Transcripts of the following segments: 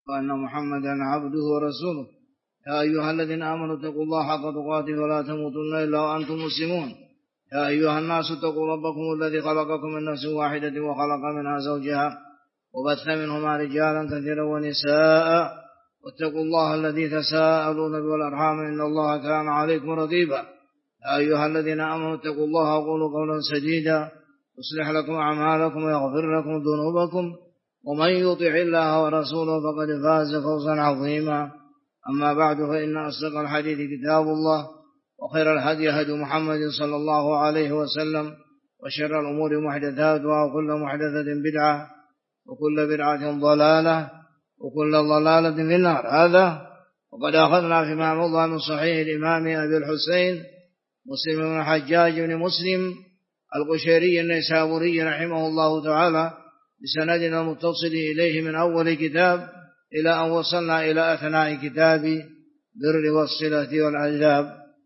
وأن محمدا عبده ورسوله. يا أيها الذين آمنوا اتقوا الله حق تقاته ولا تموتن إلا وأنتم مسلمون. يا أيها الناس اتقوا ربكم الذي خلقكم من نفس واحدة وخلق منها زوجها وبث منهما رجالا كثيرا ونساء واتقوا الله الذي تساءلون به والأرحام إن الله كان عليكم رقيبا. يا أيها الذين آمنوا اتقوا الله وقولوا قولا سديدا يصلح لكم أعمالكم ويغفر لكم ذنوبكم ومن يطع الله ورسوله فقد فاز فوزا عظيما. أما بعد فإن أصدق الحديث كتاب الله وخير الهدي هدي محمد صلى الله عليه وسلم وشر الأمور محدثاتها وكل محدثة بدعة وكل بدعة ضلالة وكل ضلالة في النار. هذا وقد أخذنا فيما مضى من صحيح الإمام أبي الحسين مسلم بن الحجاج بن مسلم القشيري النيسابوري رحمه الله تعالى بسندنا المتصل إليه من أول كتاب إلى أن وصلنا إلى أثناء كتاب بر والصلة والعذاب.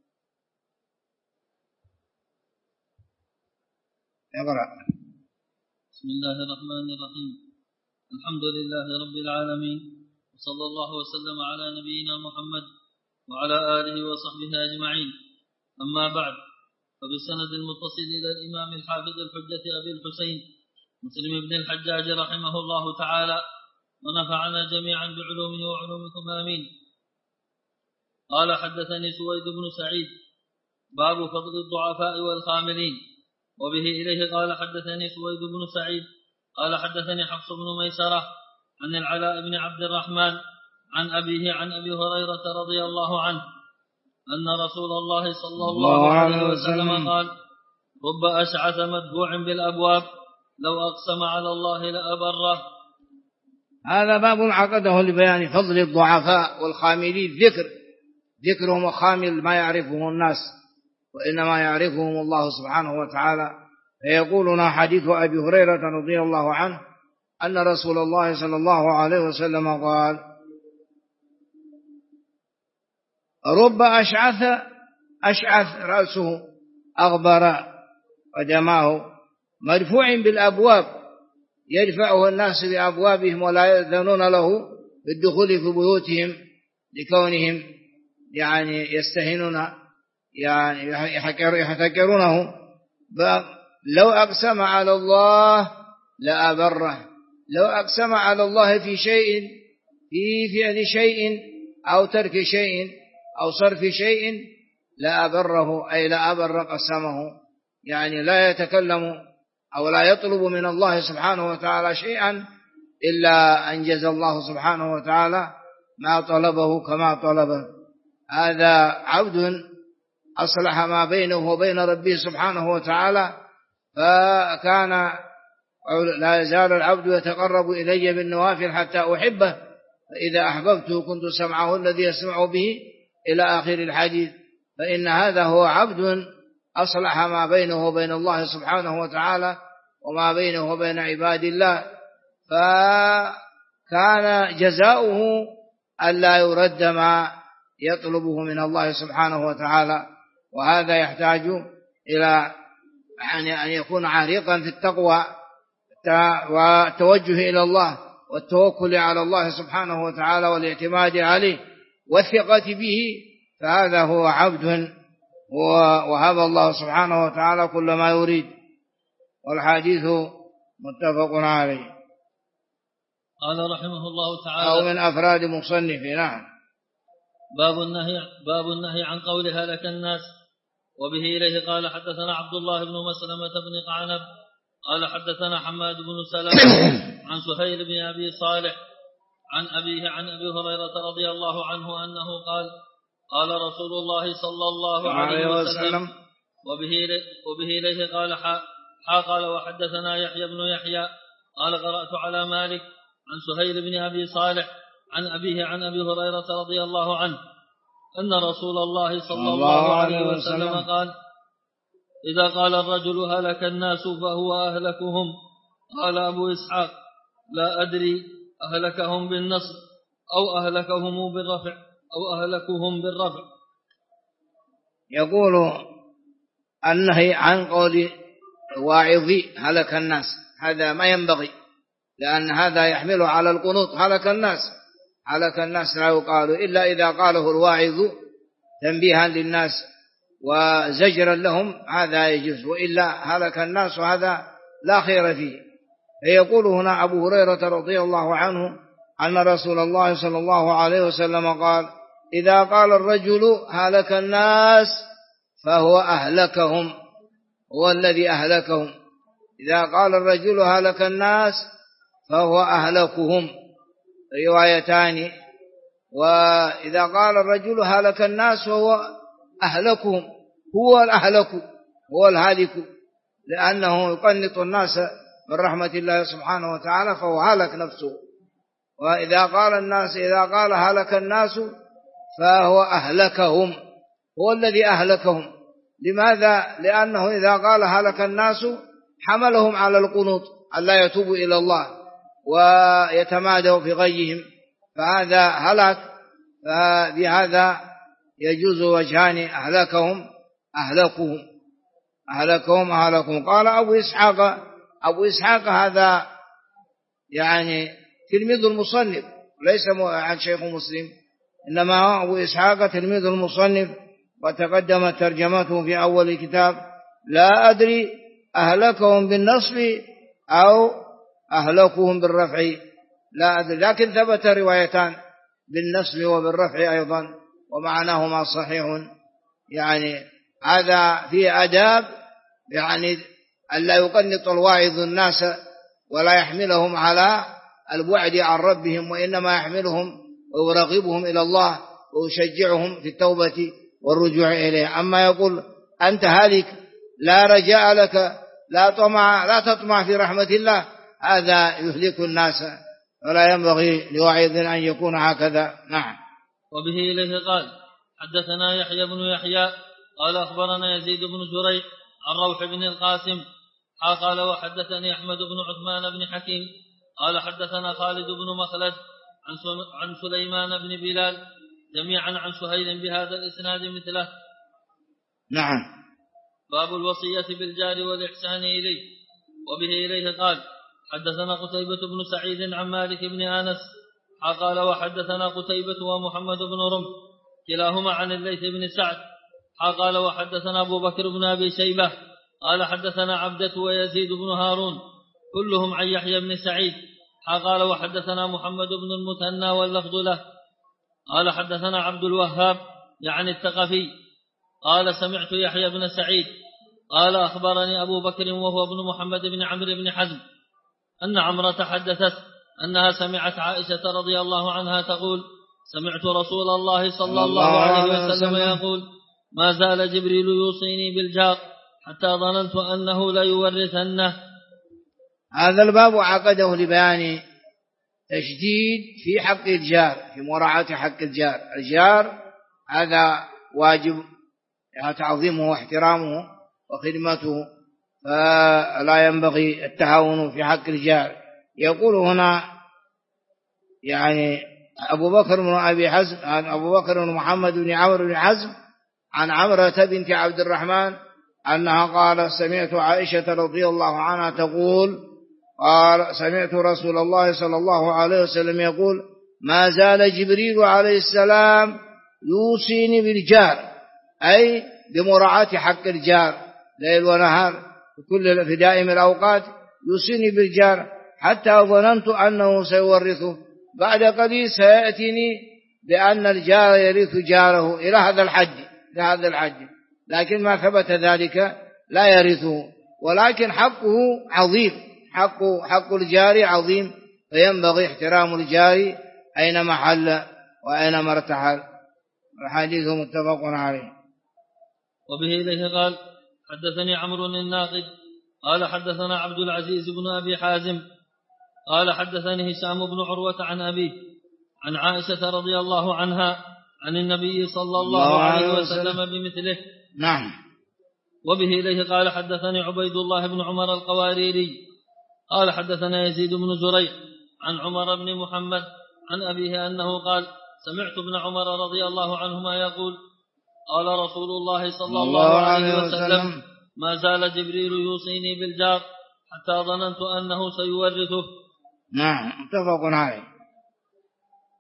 اقرأ. بسم الله الرحمن الرحيم. الحمد لله رب العالمين وصلى الله وسلم على نبينا محمد وعلى آله وصحبه أجمعين. أما بعد، فبالسند المتصل إلى الإمام الحافظ الحجة أبي الحسين مسلم بن الحجاج رحمه الله تعالى ونفعنا جميعا بعلومه وعلومكم آمين. قال حدثني سويد بن سعيد باب فضل الضعفاء والخاملين، وبه إليه قال حدثني سويد بن سعيد قال حدثني حفص بن ميسرة عن العلاء بن عبد الرحمن عن أبيه عن أبي هريرة رضي الله عنه أن رسول الله صلى الله عليه وسلم قال: رب أشعث مدفوع بالأبواب لو أقسم على الله لأبره. هذا باب عقده لبيان فضل الضعفاء والخاملين، ذكرهم وخامل ما يعرفه الناس وإنما يعرفهم الله سبحانه وتعالى. فيقولنا حديث أبي هريرة رضي الله عنه أن رسول الله صلى الله عليه وسلم قال: رب أشعث رأسه أغبر قدماه مدفوع بالأبواب، يدفعه الناس بأبوابهم ولا يأذنون له بالدخول في بيوتهم لكونهم يعني يستهينون يعني يحتكرونه. لو أقسم على الله لأبره، لو أقسم على الله في شيء، في فعل شيء أو ترك شيء أو صرف شيء لأبره، أي لأبر قسمه، يعني لا يتكلم أو لا يطلب من الله سبحانه وتعالى شيئا إلا أنجز الله سبحانه وتعالى ما طلبه كما طلبه. هذا عبد أصلح ما بينه وبين ربه سبحانه وتعالى، فكان لا يزال العبد يتقرب إلي بالنوافل حتى أحبه، فإذا أحببته كنت سمعه الذي يسمع به إلى آخر الحديث. فإن هذا هو عبد أصلح ما بينه وبين الله سبحانه وتعالى وما بينه وبين عباد الله، فكان جزاؤه ألا يرد ما يطلبه من الله سبحانه وتعالى. وهذا يحتاج إلى أن يكون عريقا في التقوى والتوجه إلى الله والتوكل على الله سبحانه وتعالى والاعتماد عليه والثقة به، فهذا هو عبد وهب الله سبحانه وتعالى كل ما يريد. والحديث متفق عليه. قال رحمه الله تعالى: أو من أفراد مصنفه. نعم. باب النهي عن قول هلك الناس، وبه إليه قال حدثنا عبد الله بن مسلمة بن قعنب قال حدثنا حماد بن سلمة عن سهيل بن أبي صالح عن أبيه عن أبي هريرة رضي الله عنه أنه قال: قال رسول الله صلى الله عليه وسلم وبه إليه قال قال وحدثنا يحيى بن يحيى قال قرأت على مالك عن سهيل بن أبي صالح عن أبيه عن أبي هريرة رضي الله عنه أن رسول الله صلى الله عليه وسلم قال: إذا قال الرجل هلك الناس فهو أهلكهم. قال أبو إسحاق: لا أدري أهلكهم بالنصر أو أهلكهم بالرفع أو أهلكهم بالرفع. يقول النهي عن قول واعظي هلك الناس، هذا ما ينبغي، لأن هذا يحمل على القنوط، هلك الناس، هلك الناس لا يقال إلا إذا قاله الواعظ تنبيها للناس وزجرا لهم هذا يجوز، وإلا هلك الناس وهذا لا خير فيه. فيقول هنا أبو هريرة رضي الله عنه أن رسول الله صلى الله عليه وسلم قال: إذا قال الرجل هلك الناس فهو أهلكهم، هو الذي أهلكهم. إذا قال الرجل هلك الناس فهو أهلكهم، روايتان. وإذا قال الرجل هلك الناس فهو أهلكهم، هو الأهلك، هو الهالك، لأنه يقنط الناس من رحمة الله سبحانه وتعالى فهو هلك نفسه. وإذا قال هلك الناس فهو أهلكهم، هو الذي أهلكهم. لماذا؟ لأنه إذا قال هلك الناس حملهم على القنوط ألا يتوبوا إلى الله ويتمادوا في غيهم، فهذا هلك. فبهذا يجوز وجهان: أهلكهم. قال أبو إسحاق هذا يعني تلميذ المصنف، ليس عن شيخ مسلم، إنما أبو إسحاق تلميذ المصنف، وتقدمت ترجمته في أول الكتاب. لا أدري أهلكهم بالنصب أو أهلكهم بالرفع، لا أدري، لكن ثبت روايتان بالنصب وبالرفع أيضا، ومعناهما صحيح. يعني هذا فيه أداب، يعني ألا يقنط الواعظ الناس ولا يحملهم على البعد عن ربهم، وإنما يحملهم ويرغبهم إلى الله ويشجعهم في التوبة والرجوع إليه. أما يقول أنت هالك لا رجاء لك، لا تطمع في رحمة الله، هذا يهلك الناس، ولا ينبغي لواعظ أن يكون هكذا. نعم. وبه إليه قال: حدثنا يحيى بن يحيى قال أخبرنا يزيد بن زريع عن روح بن القاسم قال: وحدثني أحمد بن عثمان بن حكيم قال: حدثنا خالد بن مخلد عن سليمان بن بلال جميعا عن سهيل بهذا الإسناد مثله. نعم. باب الوصية بالجار والإحسان إليه. وبه إليه قال: حدثنا قتيبة بن سعيد عن مالك بن أنس قال: وحدثنا قتيبة ومحمد بن رمح كلاهما عن الليث بن سعد قال: وحدثنا أبو بكر بن أبي شيبة قال: حدثنا عبدة ويزيد بن هارون كلهم عن يحيى بن سعيد قال: وحدثنا محمد بن المثنى واللفظ له قال: حدثنا عبد الوهاب يعني الثقفي قال: سمعت يحيى بن سعيد قال: أخبرني أبو بكر وهو ابن محمد بن عمرو بن حزم أن عمرة حدثت أنها سمعت عائشة رضي الله عنها تقول: سمعت رسول الله صلى الله عليه وسلم يقول: ما زال جبريل يوصيني بالجار حتى ظننت أنه ليورثنه. هذا الباب عقده لبيان تشديد في حق الجار، في مراعاة حق الجار. الجار هذا واجب تعظيمه واحترامه وخدمته، فلا ينبغي التهاون في حق الجار. يقول هنا يعني أبو بكر بن أبي حزم عن أبو بكر بن محمد بن عمرو بن حزم عن عمرة بنت عبد الرحمن أنها قال: سمعت عائشة رضي الله عنها تقول: قال: سمعت رسول الله صلى الله عليه وسلم يقول: ما زال جبريل عليه السلام يوصيني بالجار، أي بمراعاة حق الجار ليل ونهار في دائم الأوقات، يوصيني بالجار حتى ظننت أنه سيورثه. بعد قليل سيأتيني بأن الجار يرث جاره إلى هذا الحد، لكن ما ثبت ذلك لا يرثه، ولكن حقه عظيم، حق الجار عظيم، فينبغي احترام الجار أينما حل وأينما ارتحل. الحديث متفق عليه. وبه إليه قال: حدثني عمرو الناقد قال: حدثنا عبد العزيز بن أبي حازم قال: حدثني هشام بن عروة عن أبيه عن عائشة رضي الله عنها عن النبي صلى الله عليه وسلم بمثله. نعم. وبه إليه قال: حدثني عبيد الله بن عمر القواريري قال: حدثنا يزيد بن زريع عن عمر بن محمد عن أبيه أنه قال: سمعت ابن عمر رضي الله عنهما يقول: قال رسول الله صلى الله عليه وسلم: ما زال جبريل يوصيني بالجار حتى ظننت أنه سيورثه. نعم، متفق عليه.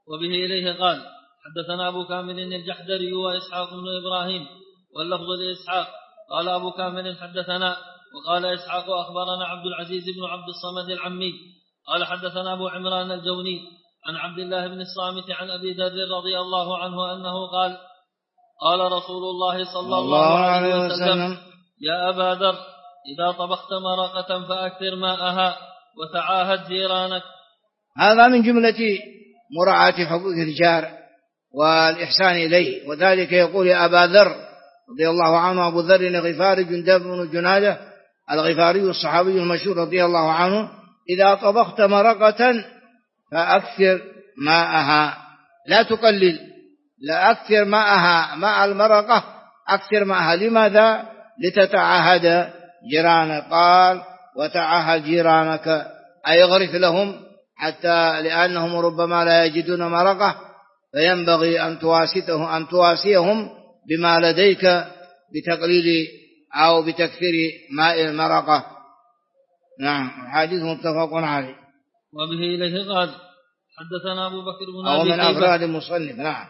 وبه إليه قال حدثنا أبو كامل الجحدري وإسحاق بن إبراهيم واللفظ لإسحاق قال أبو كامل حدثنا وقال إسحاق أخبرنا عبد العزيز بن عبد الصمد العمي قال حدثنا أبو عمران الجوني عن عبد الله بن الصامت عن أبي ذر رضي الله عنه أنه قال قال رسول الله صلى الله عليه وسلم يا أبا ذر إذا طبخت مرقة فأكثر ماءها وتعاهد جيرانك. هذا من جملة مراعاة حقوق الجار والإحسان إليه، وذلك يقول يا أبا ذر رضي الله عنه، أبو ذر الغفاري جندب بن جنادة الغفاري الصحابي المشهور رضي الله عنه، إذا طبخت مرقة فأكثر ماءها، لا تقلل، لا أكثر ماءها، ماء المرقة أكثر ماءها. لماذا؟ لتتعاهد جيرانك. قال وتعاهد جيرانك أي اغرف لهم، حتى لأنهم ربما لا يجدون مرقة، فينبغي أن تواسيهم بما لديك بتقليل أو بتكثير ماء المرقة. نعم، حديث متفق عليه. وبه إليه قال حدثنا أبو بكر بن أو أبي من أفراد المصنف. نعم.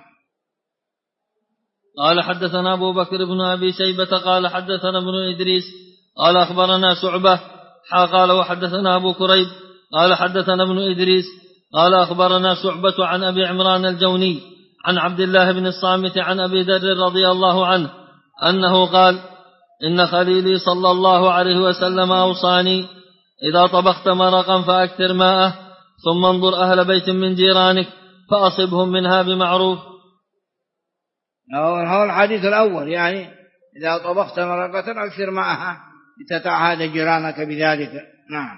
قال حدثنا أبو بكر بن أبي شيبة قال حدثنا ابن إدريس قال أخبرنا شعبة قال وحدثنا أبو كريب قال حدثنا ابن إدريس قال أخبرنا شعبة عن أبي عمران الجوني عن عبد الله بن الصامت عن أبي ذر رضي الله عنه أنه قال إن خليلي صلى الله عليه وسلم أوصاني إذا طبخت مرقا فأكثر ماءه ثم انظر أهل بيت من جيرانك فأصبهم منها بمعروف. هو الحديث الأول، يعني إذا طبخت مرقة أكثر ماءها لتتعاهد جيرانك بذلك. نعم.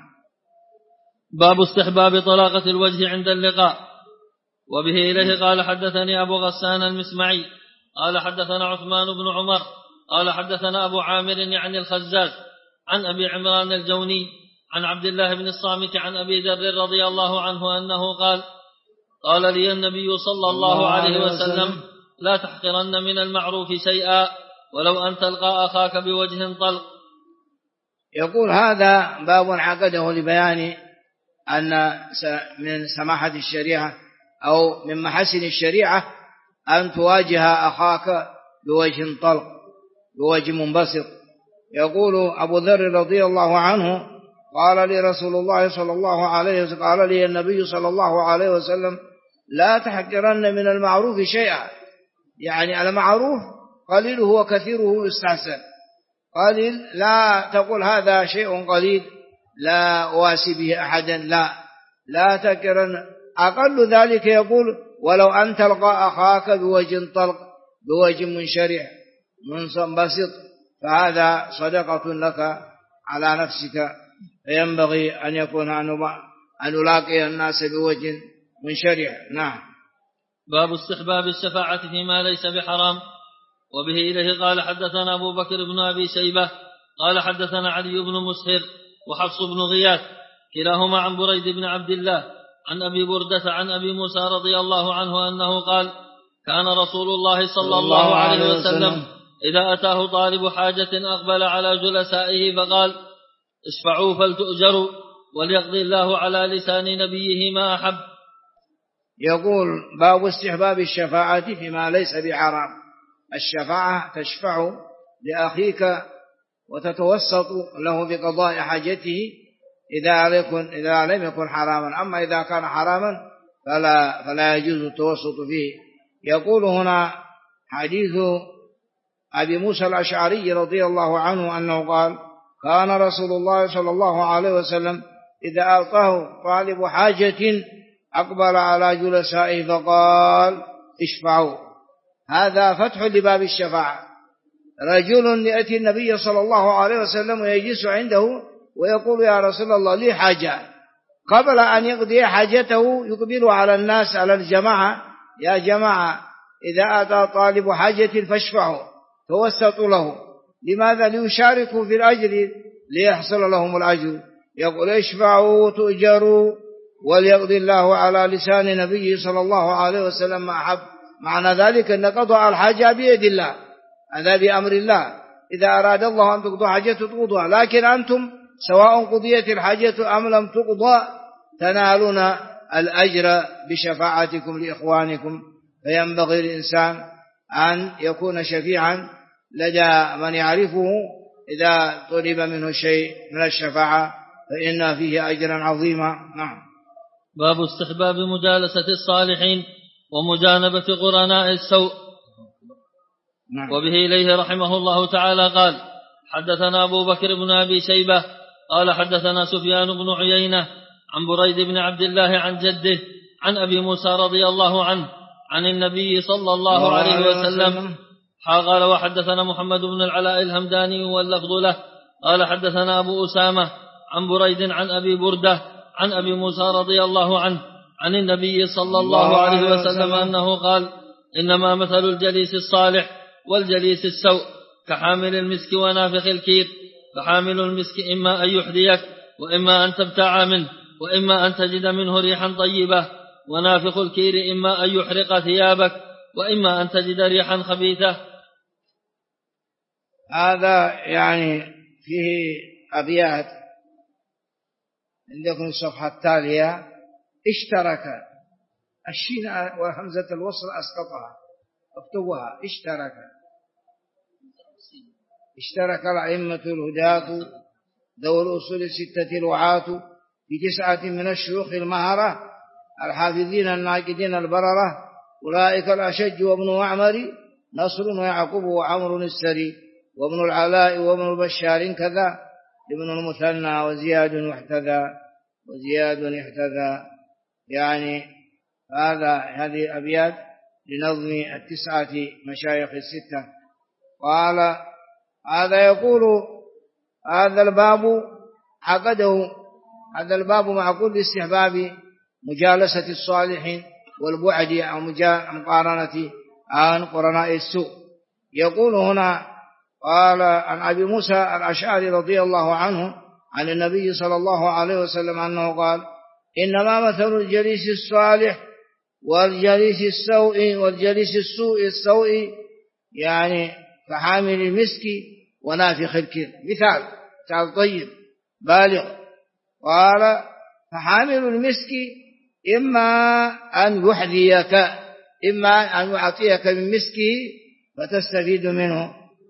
باب استحباب طلاقة الوجه عند اللقاء. وبه إليه قال حدثني أبو غسان المسمعي قال حدثنا عثمان بن عمر قال حدثنا أبو عامر يعني الخزاز عن أبي عمران الجوني عن عبد الله بن الصامت عن أبي ذر رضي الله عنه أنه قال لي النبي صلى الله عليه وسلم لا تحقرن من المعروف شيئا ولو أن تلقى أخاك بوجه طلق. يقول هذا باب عقده لبيان أن من سماحة الشريعة أو من محاسن الشريعة أن تواجه أخاك بوجه طلق، بوجه منبسط. يقول أبو ذر رضي الله عنه قال لي رسول الله صلى الله عليه وسلم، قال لي النبي صلى الله عليه وسلم لا تحقرن من المعروف شيئا، يعني المعروف قليله وكثيره يستحسن. قليل لا تقول هذا شيء قليل لا أواسي به أحدا، لا تكرن. أقل ذلك يقول ولو أن تلقى أخاك بوجه طلق، بوجه منشرح منبسط، فهذا صدقة لك على نفسك، فينبغي أن يكون أن نلاقي الناس بوجه منشرح. نعم. باب استحباب الشفاعة فيما ليس بحرام. وبه إليه قال حدثنا أبو بكر بن أبي شيبة قال حدثنا علي بن مسهر وحفص بن غياث كلاهما عن بريد بن عبد الله عن أبي بردة عن أبي موسى رضي الله عنه أنه قال كان رسول الله صلى الله عليه وسلم إذا أتاه طالب حاجة أقبل على جلسائه فقال اشفعوا فلتؤجروا وليقضي الله على لسان نبيه ما أحب. يقول باب استحباب الشفاعة فيما ليس بحرام. الشفاعة تشفع لأخيك وتتوسط له بقضاء حاجته إذا لم يكن حراما، أما إذا كان حراما فلا يجوز التوسط فيه. يقول هنا حديث أبي موسى الأشعري رضي الله عنه أنه قال كان رسول الله صلى الله عليه وسلم إذا أعطاه طالب حاجة أقبل على جلسائه فقال اشفعوا. هذا فتح لباب الشفاعة. رجل يأتي النبي صلى الله عليه وسلم ويجلس عنده ويقول يا رسول الله لي حاجة، قبل أن يقضي حاجته يقبل على الناس، على الجماعة، يا جماعة إذا أتى طالب حاجة فاشفعوا، توسطوا له. لماذا؟ ليشاركوا في الأجر، ليحصل لهم الأجر. يقول اشفعوا تؤجروا وليقضي الله على لسان نبيه صلى الله عليه وسلم ما أحب. معنى ذلك أن قضاء الحاجة بيد الله، هذا بأمر الله. إذا أراد الله أن تقضوا حاجة تقضوها، لكن أنتم سواء قضيت الحاجة أم لم تقضى تنالون الأجر بشفاعتكم لإخوانكم، فينبغي الإنسان أن يكون شفيعا لدى من يعرفه إذا طلب منه شيء من الشفاعة، فإن فيه أجرا عظيما. نعم. باب استحباب مجالسة الصالحين ومجانبة قرناء السوء. نعم. وبه إليه رحمه الله تعالى قال: حدثنا أبو بكر بن أبي شيبة قال حدثنا سفيان بن عيينة عن بريد بن عبد الله عن جده عن أبي موسى رضي الله عنه عن النبي صلى الله عليه وسلم قال: وحدثنا محمد بن العلاء الهمداني واللفظ له قال حدثنا أبو أسامة عن بريد عن أبي بردة عن أبي موسى رضي الله عنه عن النبي صلى الله عليه وسلم أنه قال: إنما مثل الجليس الصالح والجليس السوء كحامل المسك ونافخ الكير، فحامل المسك إما أن يحذيك وإما أن تبتاع منه وإما أن تجد منه ريحا طيبة، ونافخ الكير إما أن يحرق ثيابك وإما أن تجد ريحا خبيثة. هذا يعني فيه أبيات عندكم الصفحة التالية: اشترك الشين وهمزة الوصل أسقطها اكتبها اشترك الأئمة الهداة ذو الأصول الستة الوعاة ب9 من الشيوخ المهرة الحافظين الناقدين البررة، أولئك الأشج وابن معمر نصر ويعقوب وعمر السري وابن العلاء وابن البشار كذا ابن المثنى وزياد يحتذى. يعني هذه أبيات لنظم 9 مشايخ الستة. قال: هذا يقول هذا الباب معقود باستحباب مجالسة الصالحين والبعد عن مقارنة عن قرناء السوء. يقول هنا: قال عن أبي موسى الأشعري رضي الله عنه عن النبي صلى الله عليه وسلم أنه قال: إنما مثل الجليس الصالح والجليس السوء يعني كحامل المسك ونافخ الكير. مثال طيب بالغ. قال: فحامل المسك إما أن يحذيك، إما أن يعطيك من مسكه فتستفيد منه،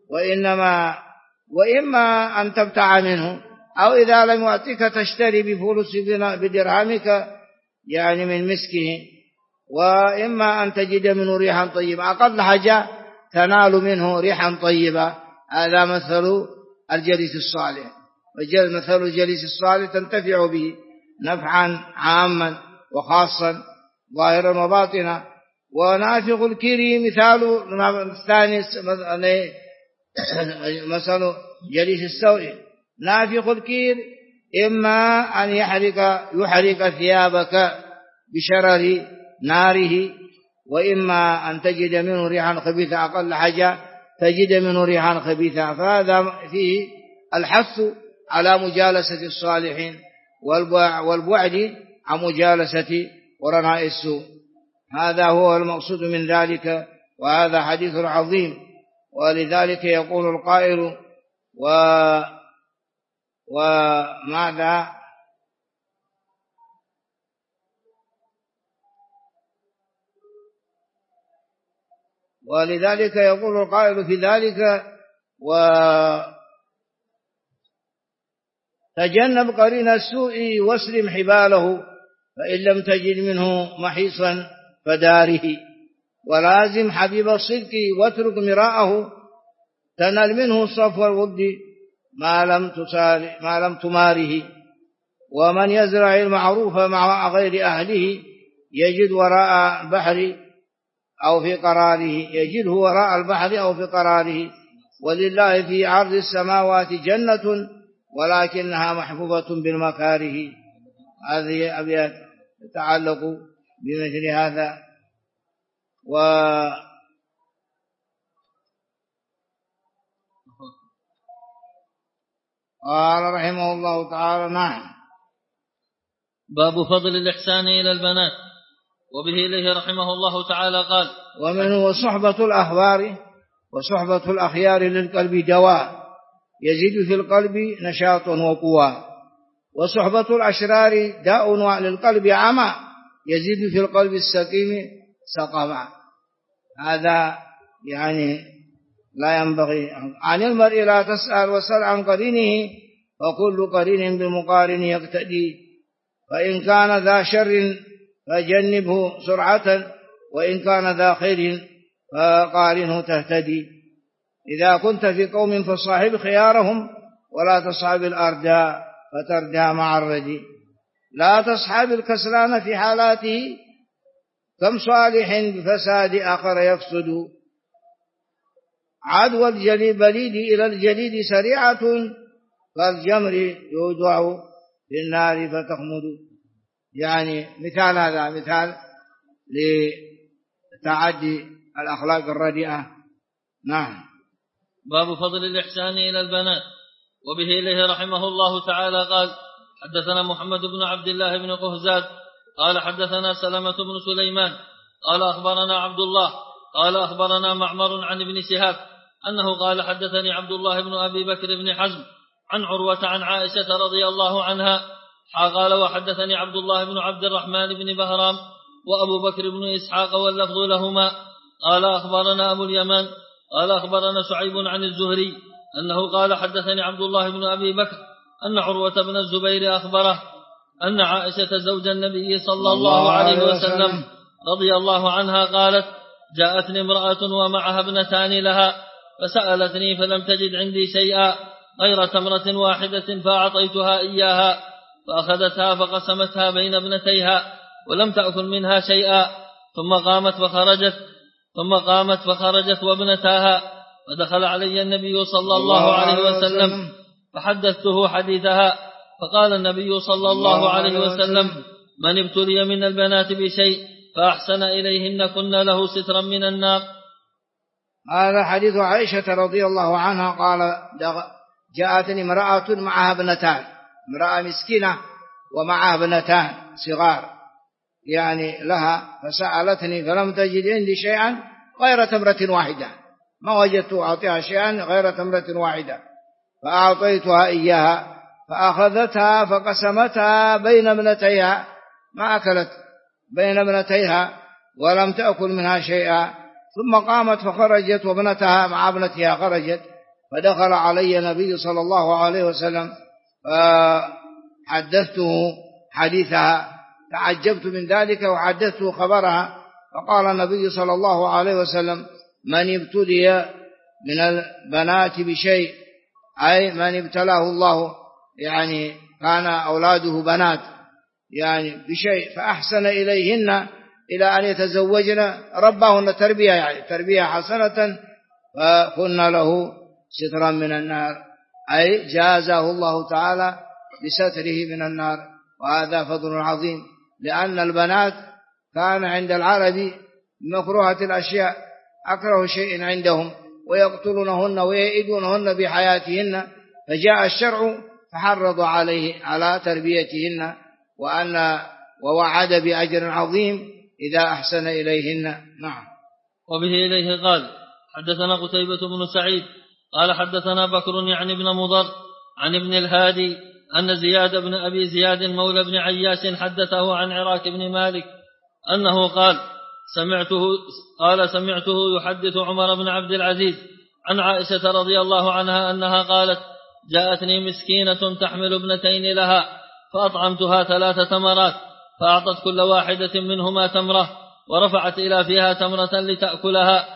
وإما أن تبتاع منه، أو إذا لم يعطيك تشتري بفلوس بدرهمك يعني من مسكه، وإما أن تجد منه ريحا طيبة، أقل حاجة تنال منه ريحا طيبة. هذا مثل الجليس الصالح. مثل الجليس الصالح تنتفع به نفعا عاما وخاصا ظاهرا وباطنا. ونافخ الكير مثال الثاني مثل جليس السوء. نافخ الكير إما أن يحرق ثيابك بشرر ناره، وإما أن تجد منه ريحا خبيثة، أقل حاجة تجد منه ريحا خبيثة. فهذا فيه الحث على مجالسة الصالحين والبعد عن مجالسة قرناء السوء. هذا هو المقصود من ذلك، وهذا حديث عظيم. ولذلك يقول القائل: وماذا ولذلك يقول القائل في ذلك: وتجنب قرين السوء واسلم حباله، فإن لم تجد منه محيصا فداره، ولازم حبيب الصدق واترك مراءه، تنال منه صفو الود ما لم تماره. ومن يزرع المعروف مع غير أهله يجده وراء البحر أو في قراره. ولله في عرض السماوات جنة ولكنها محفوفة بالمكاره. هذه أبيات تتعلق بمثل هذا. قال رحمه الله تعالى: نعم. باب فضل الإحسان إلى البنات. وبه إليه رحمه الله تعالى قال: ومنه وصحبة الأخيار للقلب دواء، يزيد في القلب نشاط وقوة. وصحبة الأشرار داء للقلب عمى، يزيد في القلب السقيم سقما. هذا يعني لا ينبغي. عن المرء لا تسأل وسل عن قرينه، وكل قرين بمقارن يقتدي، فإن كان ذا شر فجنبه سرعة، وإن كان ذا خير فقارنه تهتدي. إذا كنت في قوم فصاحب خيارهم، ولا تصحب الأرداء فتردى مع الردي. لا تصحب الكسلان في حالاته، كم صالح بفساد آخر يفسد. عدوى البليد إلى الجليد سريعة، كالجمر يوضع في النار فتخمد. يعني مثال، هذا مثال لتعدي الأخلاق الرديئة. نعم. باب فضل الإحسان إلى البنات. وبه إليه رحمه الله تعالى قال: حدثنا محمد بن عبد الله بن قهزاد قال حدثنا سلمة بن سليمان قال أخبرنا عبد الله قال أخبرنا معمر عن ابن شهاب أنه قال: حدثني عبد الله بن أبي بكر بن حزم عن عروة عن عائشة رضي الله عنها قال: وحدثني عبد الله بن عبد الرحمن بن بهرام وأبو بكر بن إسحاق واللفظ لهما قال: أخبرنا أبو اليمان قال: أخبرنا شعيب عن الزهري أنه قال: حدثني عبد الله بن أبي بكر أن عروة بن الزبير أخبره أن عائشة زوج النبي صلى الله عليه وسلم رضي الله عنها قالت: جاءتني امرأة ومعها ابنتان لها، فسألتني فلم تجد عندي شيئا غير تمرة واحدة فأعطيتها إياها، فأخذتها فقسمتها بين ابنتيها ولم تأكل منها شيئا، ثم قامت فخرجت وابنتاها، فدخل علي النبي صلى الله عليه وسلم فحدثته حديثها، فقال النبي صلى الله عليه وسلم: من ابتلي من البنات بشيء فأحسن إليهن كن له سترا من النار. هذا حديث عائشة رضي الله عنها قال: جاءتني امرأة معها ابنتان، امرأة مسكينة ومعها ابنتان صغار يعني لها، فسألتني فلم تجد عندي شيئا غير تمرة واحدة، ما وجدت أعطيها شيئا غير تمرة واحدة، فأعطيتها إياها، فأخذتها فقسمتها بين ابنتيها، ما أكلت بين ابنتيها ولم تأكل منها شيئا، ثم قامت فخرجت وابنتها مع ابنتها خرجت، فدخل علي النبي صلى الله عليه وسلم فحدثته حديثها، تعجبت من ذلك وحدثته خبرها، فقال النبي صلى الله عليه وسلم: من ابتلي من البنات بشيء، أي من ابتلاه الله يعني كان أولاده بنات يعني بشيء فأحسن إليهن إلى أن يتزوجن، ربهن تربية يعني تربية حسنة، فكن له سترا من النار، أي جازاه الله تعالى بستره من النار. وهذا فضل عظيم، لأن البنات كان عند العرب مكروهة الأشياء، أكره شيء عندهم، ويقتلونهن ويئدونهن بحياتهن، فجاء الشرع فحرض على تربيتهن، ووعد بأجر عظيم إذا أحسن إليهن. نعم. وبه إليه قال: حدثنا قتيبة بن سعيد قال: حدثنا بكر يعني ابن مضر عن ابن الهادي أن زياد بن أبي زياد مولى بن عياش حدثه عن عراك بن مالك أنه قال: سمعته يحدث عمر بن عبد العزيز عن عائشة رضي الله عنها أنها قالت: جاءتني مسكينة تحمل ابنتين لها، فأطعمتها 3 تمرات، فأعطت كل واحدة منهما تمرة، ورفعت إلى فيها تمرة لتأكلها،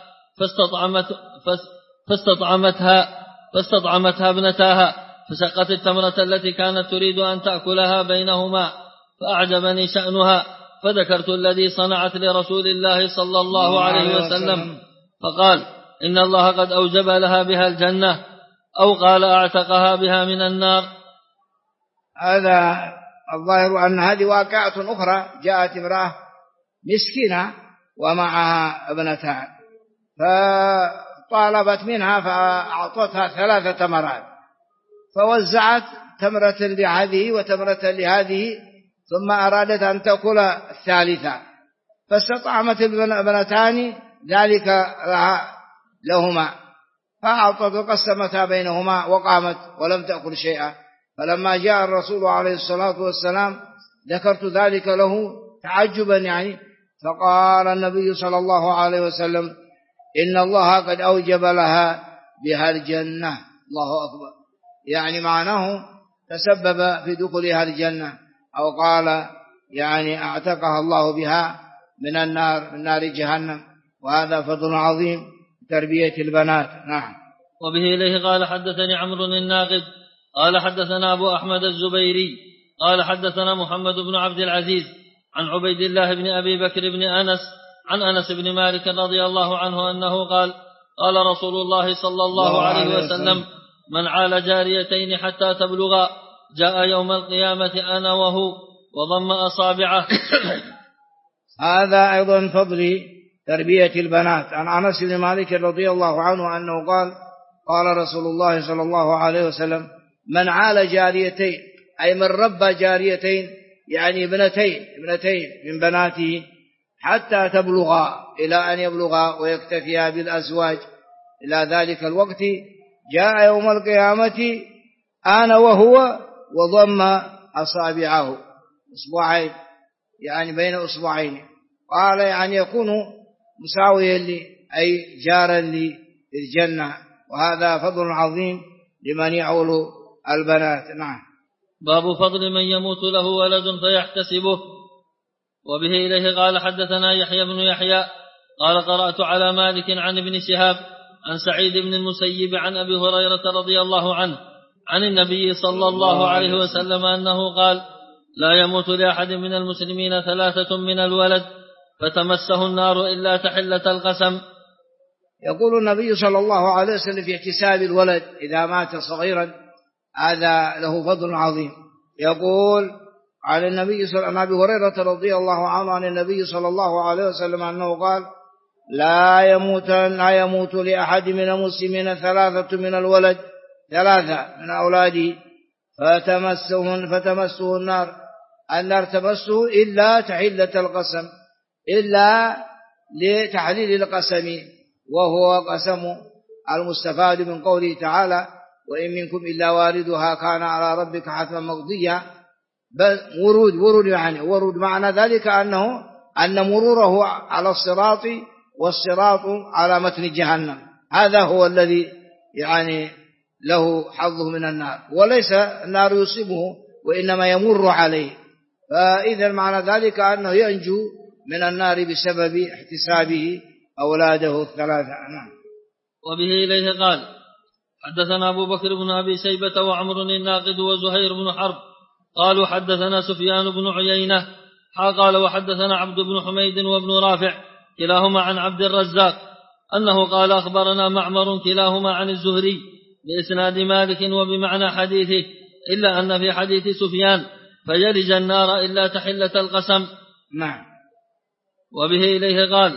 فاستطعمتها ابنتاها، فشقت التمرة التي كانت تريد أن تأكلها بينهما، فأعجبني شأنها، فذكرت الذي صنعت لرسول الله صلى الله عليه وسلم، فقال: إن الله قد أوجب لها بها الجنة، أو قال أعتقها بها من النار. هذا الظاهر أن هذه واقعة أخرى، جاءت امرأة مسكينة ومعها ابنتان، فطالبت منها فأعطتها 3 تمرات، فوزعت تمرة لهذه وتمرة لهذه، ثم أرادت أن تأكل الثالثة، فاستطعمت الابنتان ذلك لهما، فأعطت وقسمتها بينهما وقامت ولم تأكل شيئا. فلما جاء الرسول عليه الصلاة والسلام ذكرت ذلك له، تعجبا يعني. فقال النبي صلى الله عليه وسلم إن الله قد أوجب لها بها الجنة. الله أكبر، يعني معناه تسبب في دخولها الجنة، أو قال يعني اعتقها الله بها من النار، من نار جهنم، وهذا فضل عظيم تربية البنات. نعم. وبه إليه قال حدثني عمرو الناقد قال حدثنا أبو أحمد الزبيري قال حدثنا محمد بن عبد العزيز عن عبيد الله بن أبي بكر بن أنس عن أنس بن مالك رضي الله عنه أنه قال قال رسول الله صلى الله عليه وسلم من عال جاريتين حتى تبلغا جاء يوم القيامة أنا وهو وضم أصابعه. هذا أيضا فضل تربية البنات. عن أنس بن مالك رضي الله عنه أنه قال قال رسول الله صلى الله عليه وسلم من عال جاريتين، أي من ربى جاريتين، يعني ابنتين من بناته، حتى تبلغا، إلى أن يبلغا ويكتفيا بالأزواج إلى ذلك الوقت، جاء يوم القيامة أنا وهو وضم أصابعه، أصبعين، يعني بين أصبعين، قال يعني يكون مساويا لي، أي جارا لي في الجنة. وهذا فضل عظيم لمن يعول البنات. نعم. باب فضل من يموت له ولد فيحتسبه. وبه إليه قال حدثنا يحيى بن يحيى قال قرأت على مالك عن ابن شهاب عن سعيد بن المسيب عن أبي هريرة رضي الله عنه عن النبي صلى الله عليه وسلم أنه قال لا يموت لأحد من المسلمين 3 من الولد فتمسه النار إلا تحلة القسم. يقول النبي صلى الله عليه وسلم في احتساب الولد إذا مات صغيرا، هذا له فضل عظيم. يقول عن النبي عن أبي هريرة رضي الله عنه عن النبي صلى الله عليه وسلم أنه قال لا يموت لأحد من المسلمين 3 من الولد، 3 من أولاده فتمسه النار تمسه إلا تحلة القسم، إلا لتحليل القسم، وهو قسم المستفاد من قوله تعالى وإن منكم إلا واردها كان على ربك حتما مقضيا. بل ورود معنى ذلك أن مروره على الصراط والصراط على متن جهنم، هذا هو الذي يعني له حظه من النار، وليس النار يصيبه وإنما يمر عليه. فإذا معنى ذلك أنه ينجو من النار بسبب احتسابه أولاده 3. نعم. وبه إليه قال حدثنا أبو بكر بن أبي شيبة وعمر الناقد وزهير بن حرب قالوا حدثنا سفيان بن عيينة قال وحدثنا عبد بن حميد وابن رافع كلاهما عن عبد الرزاق أنه قال أخبرنا معمر كلاهما عن الزهري بإسناد مالك وبمعنى حديثه، إلا أن في حديث سفيان فيلج النار إلا تحلة القسم. نعم. وبه إليه قال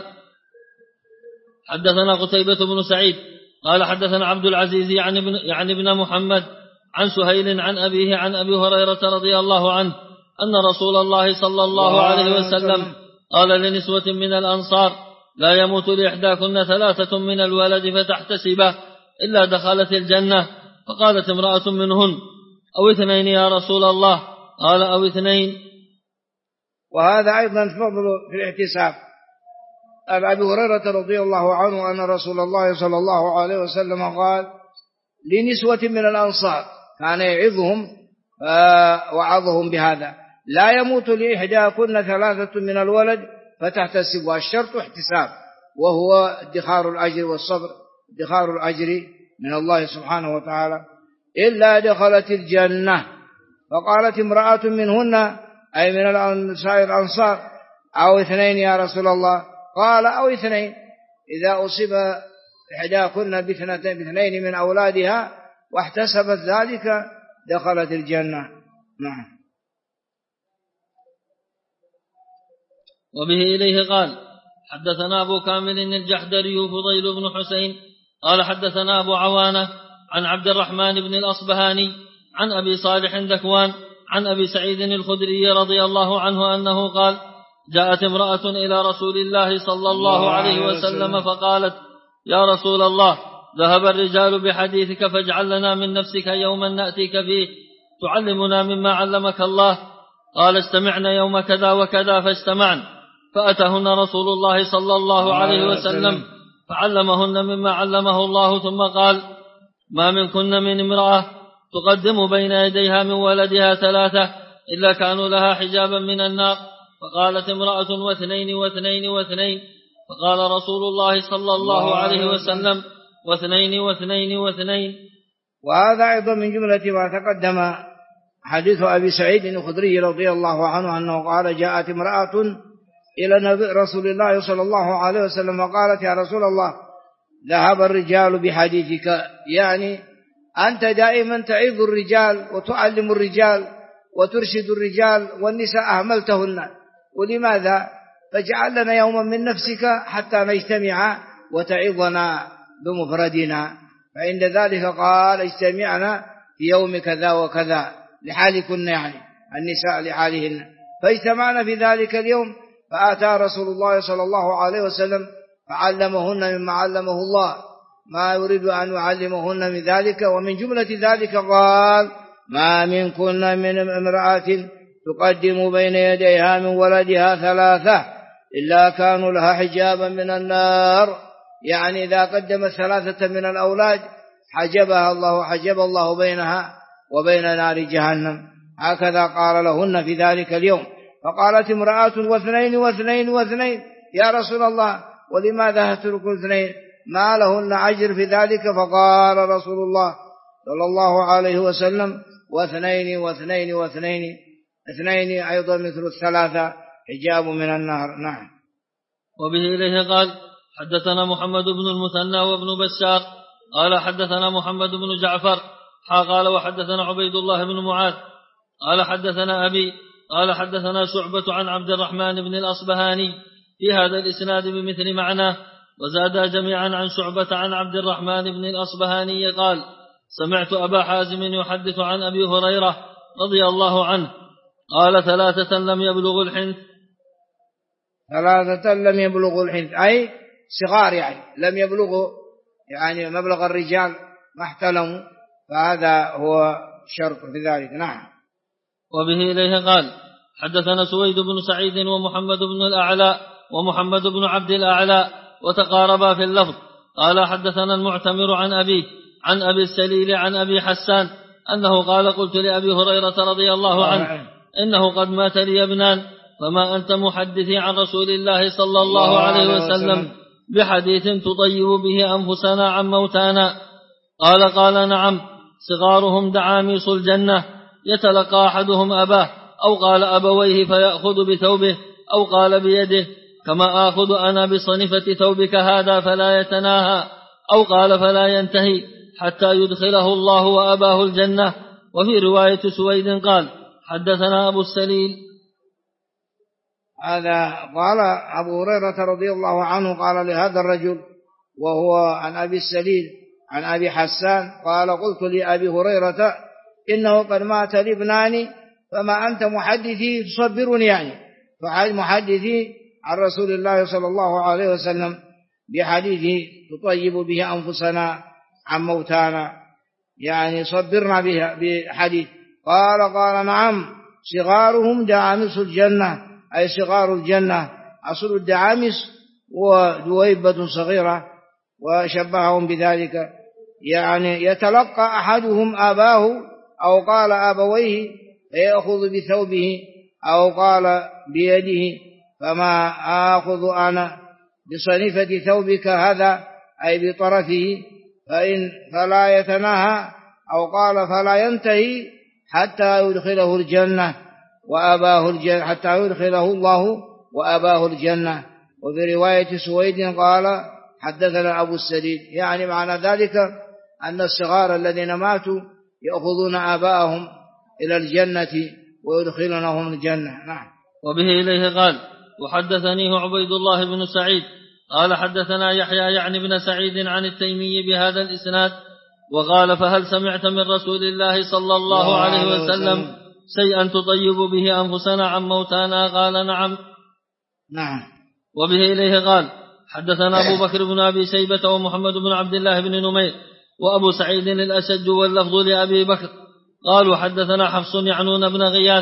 حدثنا قتيبة بن سعيد قال حدثنا عبد العزيز يعني ابن محمد عن سهيل عن أبيه عن أبي هريرة رضي الله عنه أن رسول الله صلى الله عليه وسلم قال لنسوة من الأنصار لا يموت لإحداكن 3 من الولد فتحتسبه إلا دخلت الجنة. فقالت امرأة منهن أو 2 يا رسول الله؟ قال أو 2. وهذا أيضا فضل في الاحتساب. أبي هريرة رضي الله عنه أن رسول الله صلى الله عليه وسلم قال لنسوة من الأنصار، كان يعظهم وعظهم بهذا، لا يموت لإحداكن 3 من الولد فتحتسب، والشرط احتساب، وهو ادخار الأجر والصبر، ادخار الأجر من الله سبحانه وتعالى، إلا دخلت الجنة. فقالت امرأة منهن أي من الأنصار أو 2 يا رسول الله؟ قال أو 2، إذا أصيب إحداكن ب2 من أولادها واحتسبت ذلك دخلت الجنة. نعم. وبه إليه قال حدثنا أبو كامل الجحدري فضيل بن حسين قال حدثنا أبو عوانة عن عبد الرحمن بن الأصبهاني عن أبي صالح ذكوان عن أبي سعيد الخدري رضي الله عنه أنه قال جاءت امرأة إلى رسول الله صلى الله عليه وسلم فقالت يا رسول الله ذهب الرجال بحديثك فاجعل لنا من نفسك يوما نأتيك فيه تعلمنا مما علمك الله. قال استمعن يوم كذا وكذا فاجتمعن، فأتهن رسول الله صلى الله عليه وسلم فعلمهن مما علمه الله، ثم قال: ما منكن من امرأة تقدم بين يديها من ولدها 3 إلا كانوا لها حجابا من النار. فقالت امرأة: 2 و2 و2. فقال رسول الله صلى الله عليه وسلم: 2 و2 و2. وهذا أيضا من جملة ما تقدم حديث أبي سعيد الخدري رضي الله عنه أنه قال: جاءت امرأة إلى نبي رسول الله صلى الله عليه وسلم وقالت: يا رسول الله، ذهب الرجال بحديثك، يعني أنت دائما تعظ الرجال وتعلم الرجال وترشد الرجال والنساء أهملتهن، ولماذا؟ فاجعل لنا يوما من نفسك حتى نجتمع وتعظنا بمفردنا. فعند ذلك قال: اجتمعنا في يوم كذا وكذا لحالكن، يعني النساء لحالهن. فاجتمعنا في ذلك اليوم، فآتى رسول الله صلى الله عليه وسلم فعلمهن مما علمه الله ما يريد أن يعلمهن من ذلك. ومن جملة ذلك قال: ما منكن من امرأة تقدم بين يديها من ولدها 3 إلا كانوا لها حجابا من النار، يعني إذا قدمت 3 من الأولاد حجب الله بينها وبين نار جهنم. هكذا قال لهن في ذلك اليوم. فقالت امرأة: 2 و2 و2. يا رسول الله، ولماذا تترك 2؟ ما لهن أجر في ذلك؟ فقال رسول الله صلى الله عليه وسلم: 2 و2 و2. 2 أيضا مثل 3 حجاب من النار. نعم. وبه إليه قال: حدثنا محمد بن المثنى وابن بشار قال حدثنا محمد بن جعفر قال وحدثنا عبيد الله بن معاذ قال حدثنا أبي قال حدثنا شعبة عن عبد الرحمن بن الأصبهاني في هذا الإسناد بمثل معناه، وزاد جميعا عن شعبة عن عبد الرحمن بن الأصبهاني قال: سمعت أبا حازم يحدث عن أبي هريرة رضي الله عنه قال: 3 لم يبلغوا الحنث. 3 لم يبلغوا الحنث أي صغار، يعني لم يبلغوا يعني مبلغ الرجال، ما احتلموا، فهذا هو شرط في ذلك. نعم. وبه إليه قال: حدثنا سويد بن سعيد ومحمد بن الأعلى ومحمد بن عبد الأعلى وتقاربا في اللفظ. قال: حدثنا المعتمر عن أبيه عن أبي السليل عن أبي حسان أنه قال: قلت لأبي هريرة رضي الله عنه: إنه قد مات لي ابنان، فما أنت محدثي عن رسول الله صلى الله عليه وسلم بحديث تطيب به أنفسنا عن موتانا؟ قال: نعم، صغارهم دعاميص الجنة، يتلقى أحدهم أباه أو قال أبويه فيأخذ بثوبه أو قال بيده، كما آخذ أنا بصنفة ثوبك هذا فلا يتناهى، أو قال فلا ينتهي حتى يدخله الله وأباه الجنة. وفي رواية سويد قال: حدثنا أبو السليل. هذا قال أبو هريرة رضي الله عنه قال لهذا الرجل وهو عن أبي السليل عن أبي حسان قال: قلت لأبي هريرة: إنه قد مات لي ابنان، فما أنت محدثي تصبرني، يعني محدثي عن رسول الله صلى الله عليه وسلم بحديث تطيب به أنفسنا عن موتانا، يعني صبرنا بحديث. قال: نعم، صغارهم دعامس الجنة، أي صغار الجنة. أصل الدعامس ودويبة صغيرة، وشبههم بذلك، يعني يتلقى أحدهم أباه أو قال أبويه فيأخذ بثوبه أو قال بيده، فما آخذ أنا بصنفة ثوبك هذا أي بطرفه، فلا يتناهى أو قال فلا ينتهي حتى يدخله الجنة وأباه الجنة، حتى يدخله الله وأباه الجنة. وفي رواية سويد قال: حدثنا أبو السليل، يعني معنى ذلك أن الصغار الذين ماتوا يأخذون آباءهم إلى الجنة ويدخلونهم الجنة. نعم. وبه إليه قال: وحدثنيه عبيد الله بن سعيد قال: حدثنا يحيى يعني بن سعيد عن التيمي بهذا الإسناد، وقال: فهل سمعت من رسول الله صلى الله عليه وسلم شيئا تطيب به أنفسنا عن موتانا؟ قال: نعم. وبه إليه قال: حدثنا أبو بكر بن أبي شيبة ومحمد بن عبد الله بن نمير وأبو سعيد الأشج واللفظ لأبي بكر قالوا: حدثنا حفص يعنون بن غياث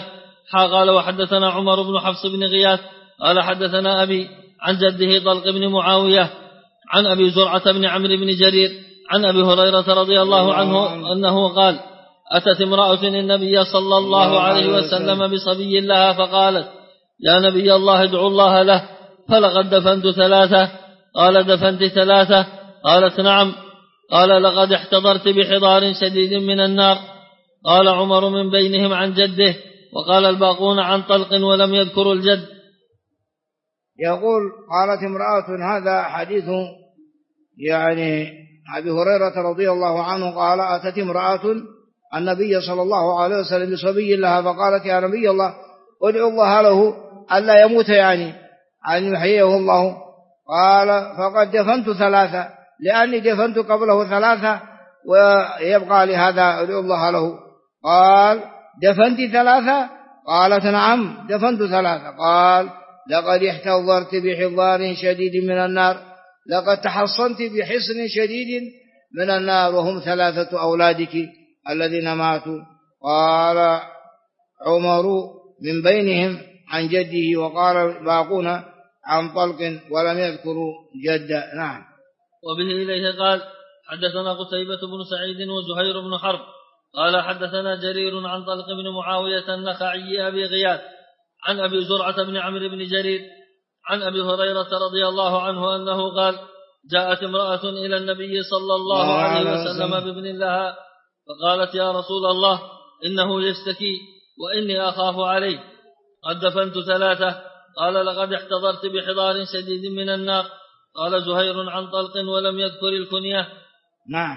قال وحدثنا عمر بن حفص بن غياث قال حدثنا أبي عن جده طلق بن معاوية عن أبي زرعة بن عمرو بن جرير عن أبي هريرة رضي الله عنه أنه قال أتت امرأة النبي صلى الله عليه وسلم بصبي لها فقالت يا نبي الله ادعو الله له فلقد دفنت 3. قال دفنت 3؟ قالت نعم. قال لقد احتضرت بحضار شديد من النار. قال عمر من بينهم عن جده، وقال الباقون عن طلق ولم يذكروا الجد. يقول قالت امرأة، هذا حديث يعني أبي هريرة رضي الله عنه قال أتت امرأة النبي صلى الله عليه وسلم بصبي لها فقالت يا نبي الله ادعو الله له ألا يموت، يعني أن يحييه الله. قال فقد دفنت 3 لأني دفنت قبله 3 ويبقى لهذا ادعو الله له. قال دفنت 3؟ قالت نعم دفنت 3. قال لقد احتضرت بحضار شديد من النار، لقد تحصنت بحصن شديد من النار وهم 3 أولادك الذين ماتوا. قال عمر من بينهم عن جده، وقال الباقون عن طلق ولم يذكروا جده. نعم. وبه إليه قال حدثنا قتيبة بن سعيد وزهير بن حرب قال حدثنا جرير عن طلق بن معاوية النخعي أبي غياث عن أبي زرعة بن عمرو بن جرير عن أبي هريرة رضي الله عنه أنه قال جاءت امرأة إلى النبي صلى الله عليه وسلم بابن لها فقالت يا رسول الله إنه يشتكي وإني أخاف عليه، قد دفنت 3. قال لقد احتضرت بحضار شديد من النار. قال زهير عن طلق ولم يذكر الكنية. نعم.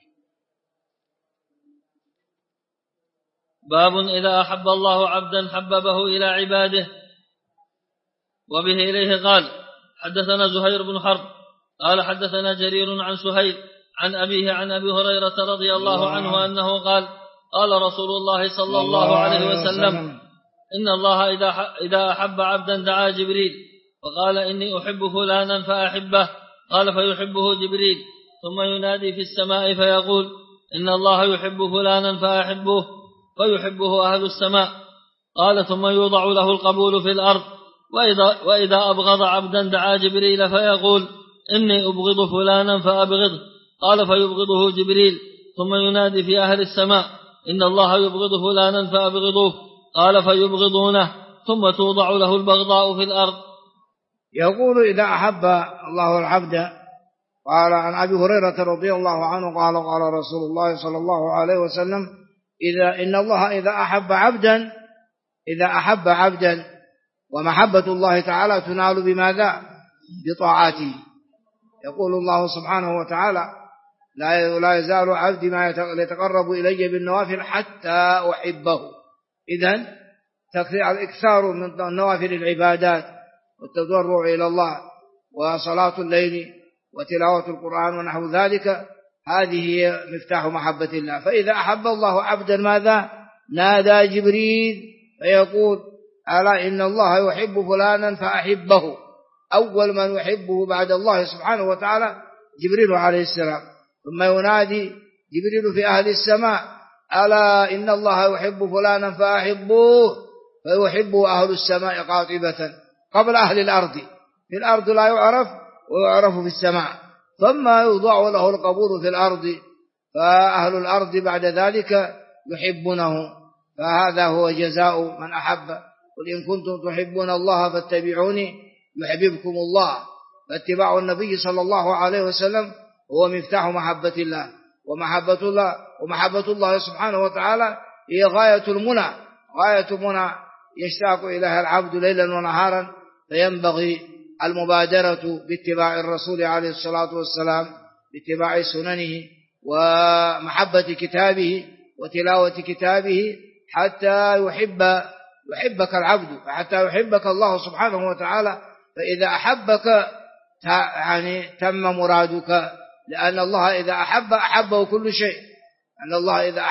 باب إذا أحب الله عبدا حببه إلى عباده. وبه إليه قال حدثنا زهير بن حرب قال حدثنا جرير عن سهيل عن أبيه عن أبي هريرة رضي الله عنه أنه قال قال رسول الله صلى الله عليه وسلم إن الله إذا أحب عبدا دعا جبريل وقال إني أحب فلانا فأحبه، قال فيحبه جبريل ثم ينادي في السماء فيقول إن الله يحب فلانا فأحبه فيحبه أهل السماء، قال ثم يوضع له القبول في الأرض. وإذا أبغض عبدا دعا جبريل فيقول إني أبغض فلانا فأبغضه، قال فيبغضه جبريل ثم ينادي في أهل السماء إن الله يبغض فلانا فأبغضوه، قال فيبغضونه ثم توضع له البغضاء في الأرض. يقول إذا أحب الله العبد، قال عن أبي هريرة رضي الله عنه قال قال رسول الله صلى الله عليه وسلم إن الله إذا أحب عبدا ومحبة الله تعالى تنال بماذا؟ بطاعته. يقول الله سبحانه وتعالى لا يزال عبدي ما يتقرب إلي بالنوافل حتى أحبه. إذن الإكثار من النوافل العبادات والتضرع إلى الله وصلاة الليل وتلاوة القرآن ونحو ذلك، هذه هي مفتاح محبة الله. فإذا أحب الله عبدا ماذا؟ نادى جبريل فيقول ألا إن الله يحب فلانا فأحبه. أول من يحبه بعد الله سبحانه وتعالى جبريل عليه السلام، ثم ينادي جبريل في أهل السماء ألا إن الله يحب فلانا فأحبوه، فيحبه أهل السماء قاطبة قبل أهل الأرض. في الأرض لا يعرف ويعرف في السماء، ثم يوضع له القبول في الأرض، فأهل الأرض بعد ذلك يحبونه. فهذا هو جزاء من أحب. قل إن كنتم تحبون الله فاتبعوني يحببكم الله. فاتباع النبي صلى الله عليه وسلم هو مفتاح محبة الله، ومحبة الله سبحانه وتعالى هي غاية المنى يشتاق إليها العبد ليلا ونهارا. فينبغي المبادرة باتباع الرسول عليه الصلاة والسلام، باتباع سننه ومحبة كتابه وتلاوة كتابه حتى يحبك العبد، حتى يحبك الله سبحانه وتعالى. فإذا أحبك يعني تم مرادك، لأن الله إذا أحبه كل شيء، أن الله إذا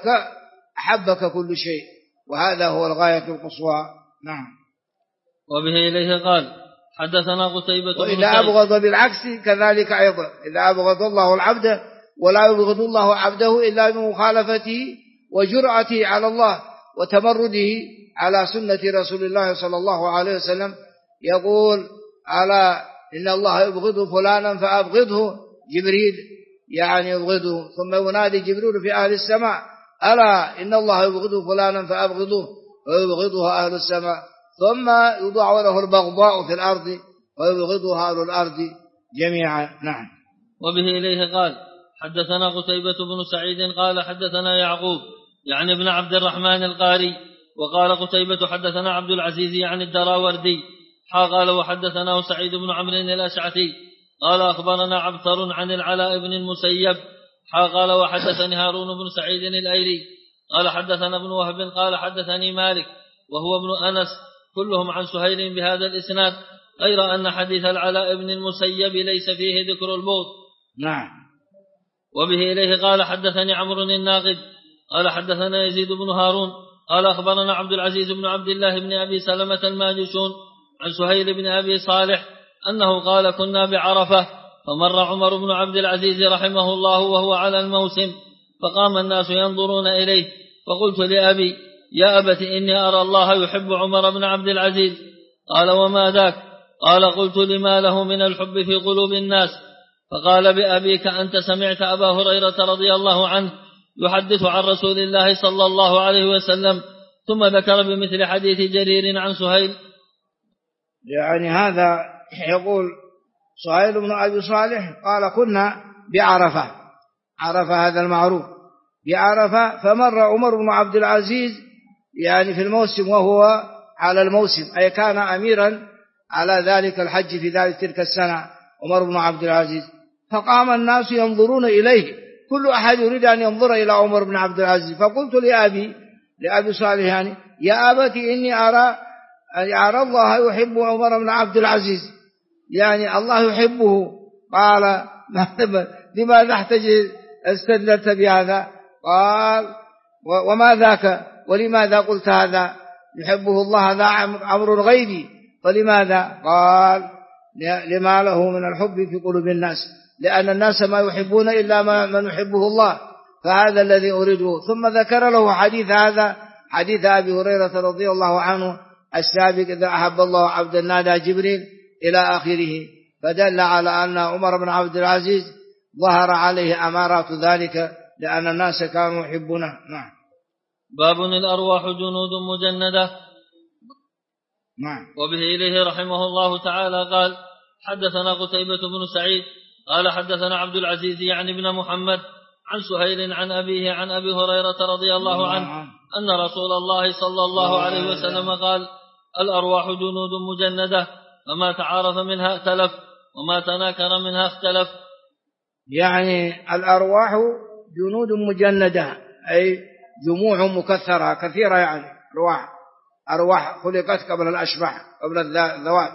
أحبك كل شيء، وهذا هو الغاية القصوى. نعم. وبه إليه قال حدثنا قتيبة. وإذا أبغض بالعكس كذلك أيضا، إذا أبغض الله العبد ولا يبغض الله عبده إلا بمخالفته وجرأته على الله وتمرده على سنة رسول الله صلى الله عليه وسلم، يقول ألا إن الله يبغض فلانا فأبغضه، جبريل يعني يبغضه، ثم ينادي جبريل في أهل السماء ألا إن الله يبغض فلانا فأبغضه، ويبغضه أهل السماء، ثم يوضع له البغضاء في الأرض ويبغضها أهل الأرض جميعا. نعم. وبه إليه قال حدثنا قتيبة بن سعيد قال حدثنا يعقوب يعني ابن عبد الرحمن القاري، وقال قتيبة حدثنا عبد العزيز يعني الدراوردي قال وحدثنا سعيد بن عمرو الأشعثي قال أخبرنا عبثر عن العلاء بن المسيب قال وحدثني هارون بن سعيد الأيلي قال حدثنا ابن وهب قال حدثني مالك وهو ابن أنس كلهم عن سهيل بهذا الإسناد، غير أن حديث العلاء بن المسيب ليس فيه ذكر البغض. نعم. وبه إليه قال حدثني عمرو الناقد قال حدثنا يزيد بن هارون قال أخبرنا عبد العزيز بن عبد الله بن أبي سلمة الماجشون عن سهيل بن أبي صالح أنه قال كنا بعرفة فمر عمر بن عبد العزيز رحمه الله وهو على الموسم، فقام الناس ينظرون إليه، فقلت لأبي يا أبت إني أرى الله يحب عمر بن عبد العزيز. قال وما ذاك؟ قال قلت لما له من الحب في قلوب الناس. فقال بأبيك أنت سمعت أبا هريرة رضي الله عنه يحدث عن رسول الله صلى الله عليه وسلم، ثم ذكر بمثل حديث جرير عن سهيل. يعني هذا يقول سهيل بن أبي صالح قال كنا بعرفة، عرفة هذا المعروف بعرفة، فمر عمر بن عبد العزيز يعني في الموسم وهو على الموسم، أي كان أميرا على ذلك الحج في ذلك تلك السنة عمر بن عبد العزيز، فقام الناس ينظرون إليه، كل أحد يريد أن ينظر إلى عمر بن عبد العزيز، فقلت لأبي صالح يعني يا أبتي إني أرى الله يحب عمر بن عبد العزيز، يعني الله يحبه. قال لماذا استدلت بهذا؟ قال وما ذاك ولماذا قلت هذا؟ يحبه الله هذا أمر غيبي، ولماذا؟ قال لما له من الحب في قلوب الناس، لأن الناس ما يحبون إلا من يحبه الله، فهذا الذي أريده. ثم ذكر له حديث أبي هريرة رضي الله عنه السابق إذا أحب الله عبدا نادى جبريل إلى آخره، فدل على أن عمر بن عبد العزيز ظهر عليه أمارات ذلك، لأن الناس كانوا يحبونه. نعم. باب الأرواح جنود مجندة. نعم. وبه إليه رحمه الله تعالى قال حدثنا قتيبة بن سعيد قال حدثنا عبد العزيز يعني بن محمد عن سهيل عن أبيه عن أبي هريرة رضي الله عنه أن رسول الله صلى الله عليه وسلم قال الأرواح جنود مجندة، فما تعارف منها ائتلف وما تناكر منها اختلف. يعني الأرواح جنود مجندة أي جموع مكثرة كثيرة، يعني أرواح خلقت قبل الأشباح قبل الذوات،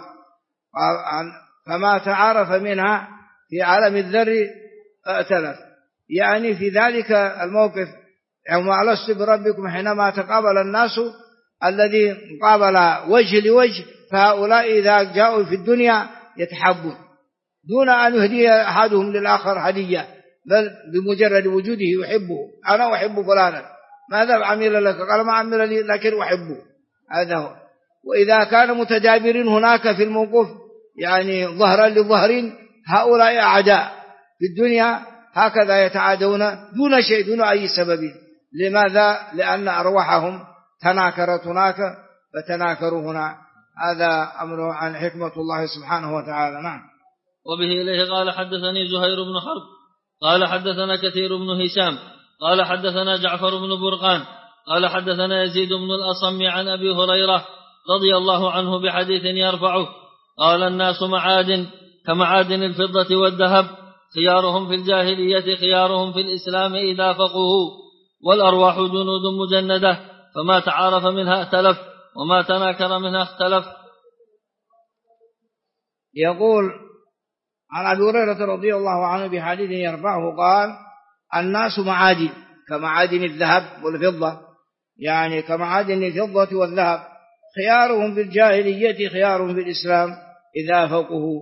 فما تعارف منها في عالم الذر ائتلف. يعني في ذلك الموقف يوم ألست بربكم حينما تقابل الناس الذي قابل وجه لوجه، فهؤلاء إذا جاءوا في الدنيا يتحبون دون أن يهدي أحدهم للآخر هدية، بل بمجرد وجوده يحبه، أنا أحب فلانا، ماذا عمل لك؟ قال ما عمل لي لكن أحبه، هذا هو. وإذا كان متجابرين هناك في الموقف يعني ظهرا لظهر، هؤلاء أعداء في الدنيا هكذا يتعادون دون شيء دون أي سبب. لماذا؟ لأن أرواحهم تناكرت هناك فتناكروا هنا. هذا أمر عن حكمة الله سبحانه وتعالى. نعم. وبه إليه قال حدثني زهير بن حرب قال حدثنا كثير بن هشام قال حدثنا جعفر بن برقان قال حدثنا يزيد بن الأصم عن أبي هريرة رضي الله عنه بحديث يرفعه قال الناس معادن كمعادن الفضة والذهب، خيارهم في الجاهلية خيارهم في الإسلام إذا فقهوا، والأرواح جنود مجندة، فما تعارف منها ائتلف وما تناكر منها اختلف. يقول عن أبي هريرة رضي الله عنه بحديث يرفعه قال الناس معادن كمعادن الذهب والفضة، يعني كمعادن الفضة والذهب، خيارهم في الجاهلية خيارهم في الإسلام إذا فقهوا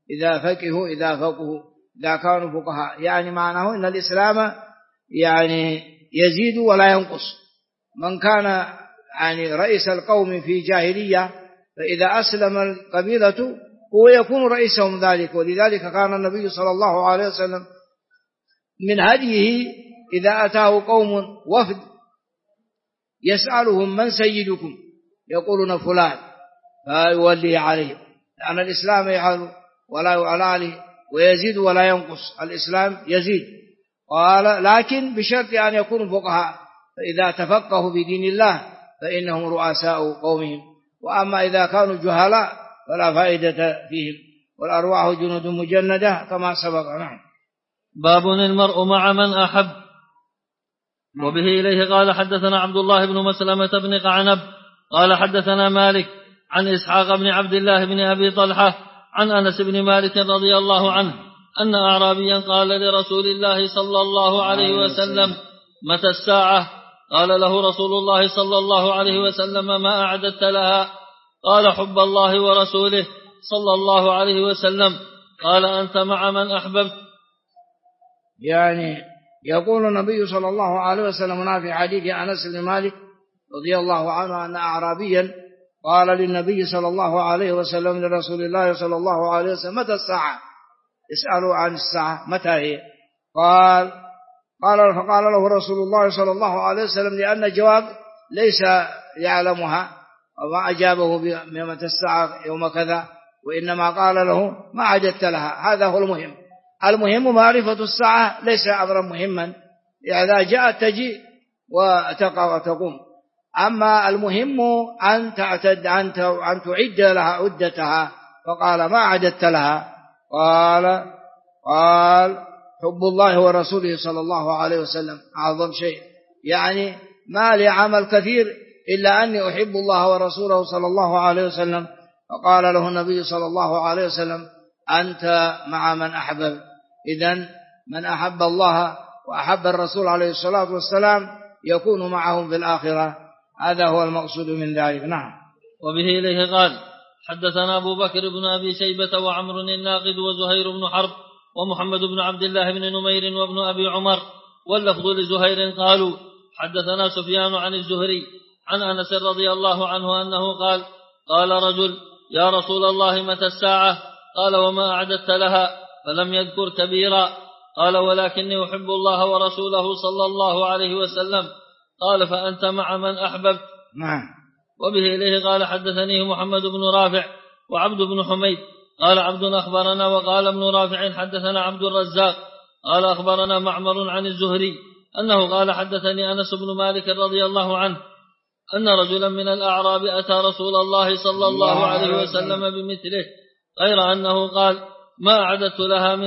إذا كانوا فقهاء. يعني معناه أن الإسلام يعني يزيد ولا ينقص، من كان يعني رئيس القوم في جاهلية، فإذا أسلم القبيلة هو يكون رئيسهم ذلك. ولذلك كان النبي صلى الله عليه وسلم من هديه إذا أتاه قوم وفد يسألهم من سيدكم، يقولون فلان، فيولي عليهم، لأن الإسلام يعلو ولا يعلى عليه، ويزيد ولا ينقص، الإسلام يزيد. قال لكن بشرط أن يكونوا فقهاء، فإذا تفقهوا في دين الله فإنهم رؤساء قومهم، وأما إذا كانوا جهلاء فلا فائدة فيهم، والأرواح جنود مجندة كما سبق. نعم. باب المرء مع من أحب. وبه إليه قال حدثنا عبد الله بن مسلمة بن قعنب قال حدثنا مالك عن إسحاق بن عبد الله بن أبي طلحة عن أنس بن مالك رضي الله عنه أن أعرابيا قال لرسول الله صلى الله عليه وسلم متى الساعة؟ قال له رسول الله صلى الله عليه وسلم ما أعددت لها؟ قال حب الله ورسوله صلى الله عليه وسلم. قال أنت مع من أحببت. يعني يقول النبي صلى الله عليه وسلم في حديث أنس بن مالك رضي الله عنه أن أعرابيا قال للنبي صلى الله عليه وسلم لرسول الله صلى الله عليه وسلم متى الساعة؟ اسألوا عن الساعة متى هي؟ فقال له رسول الله صلى الله عليه وسلم لأن الجواب ليس يعلمها وما أجابه بمتى الساعة يوم كذا، وإنما قال له ما عددت لها. هذا هو المهم. المهم معرفة الساعة، ليس أمرا مهما، إذا جاءت تجي وتقع وتقوم. أما المهم أن تعتد أن تعد لها عدتها. فقال ما عددت لها؟ قال حب الله ورسوله صلى الله عليه وسلم أعظم شيء، يعني ما لي عمل كثير إلا أني أحب الله ورسوله صلى الله عليه وسلم. فقال له النبي صلى الله عليه وسلم أنت مع من أحبب. إذن من أحب الله وأحب الرسول عليه الصلاة والسلام يكون معهم في الآخرة. هذا هو المقصود من ذلك. نعم. وبه إليه قال حدثنا أبو بكر بن أبي شيبة وعمر الناقد وزهير بن حرب ومحمد بن عبد الله بن نمير وابن أبي عمر، واللفظ لزهير قالوا حدثنا سفيان عن الزهري عن أنس رضي الله عنه أنه قال رجل يا رسول الله متى الساعة؟ قال وما أعددت لها؟ فلم يذكر كبيرا. قال ولكني أحب الله ورسوله صلى الله عليه وسلم. قال فأنت مع من أحببت. نعم. وبه إليه قال حدثني محمد بن رافع وعبد بن حميد قال عبد أخبرنا وقال ابن رافع حدثنا عبد الرزاق قال أخبرنا معمر عن الزهري أنه قال حدثني أنس بن مالك رضي الله عنه أن رجلا من الأعراب أتى رسول الله صلى الله عليه وسلم بمثله، غير أنه قال ما أعددت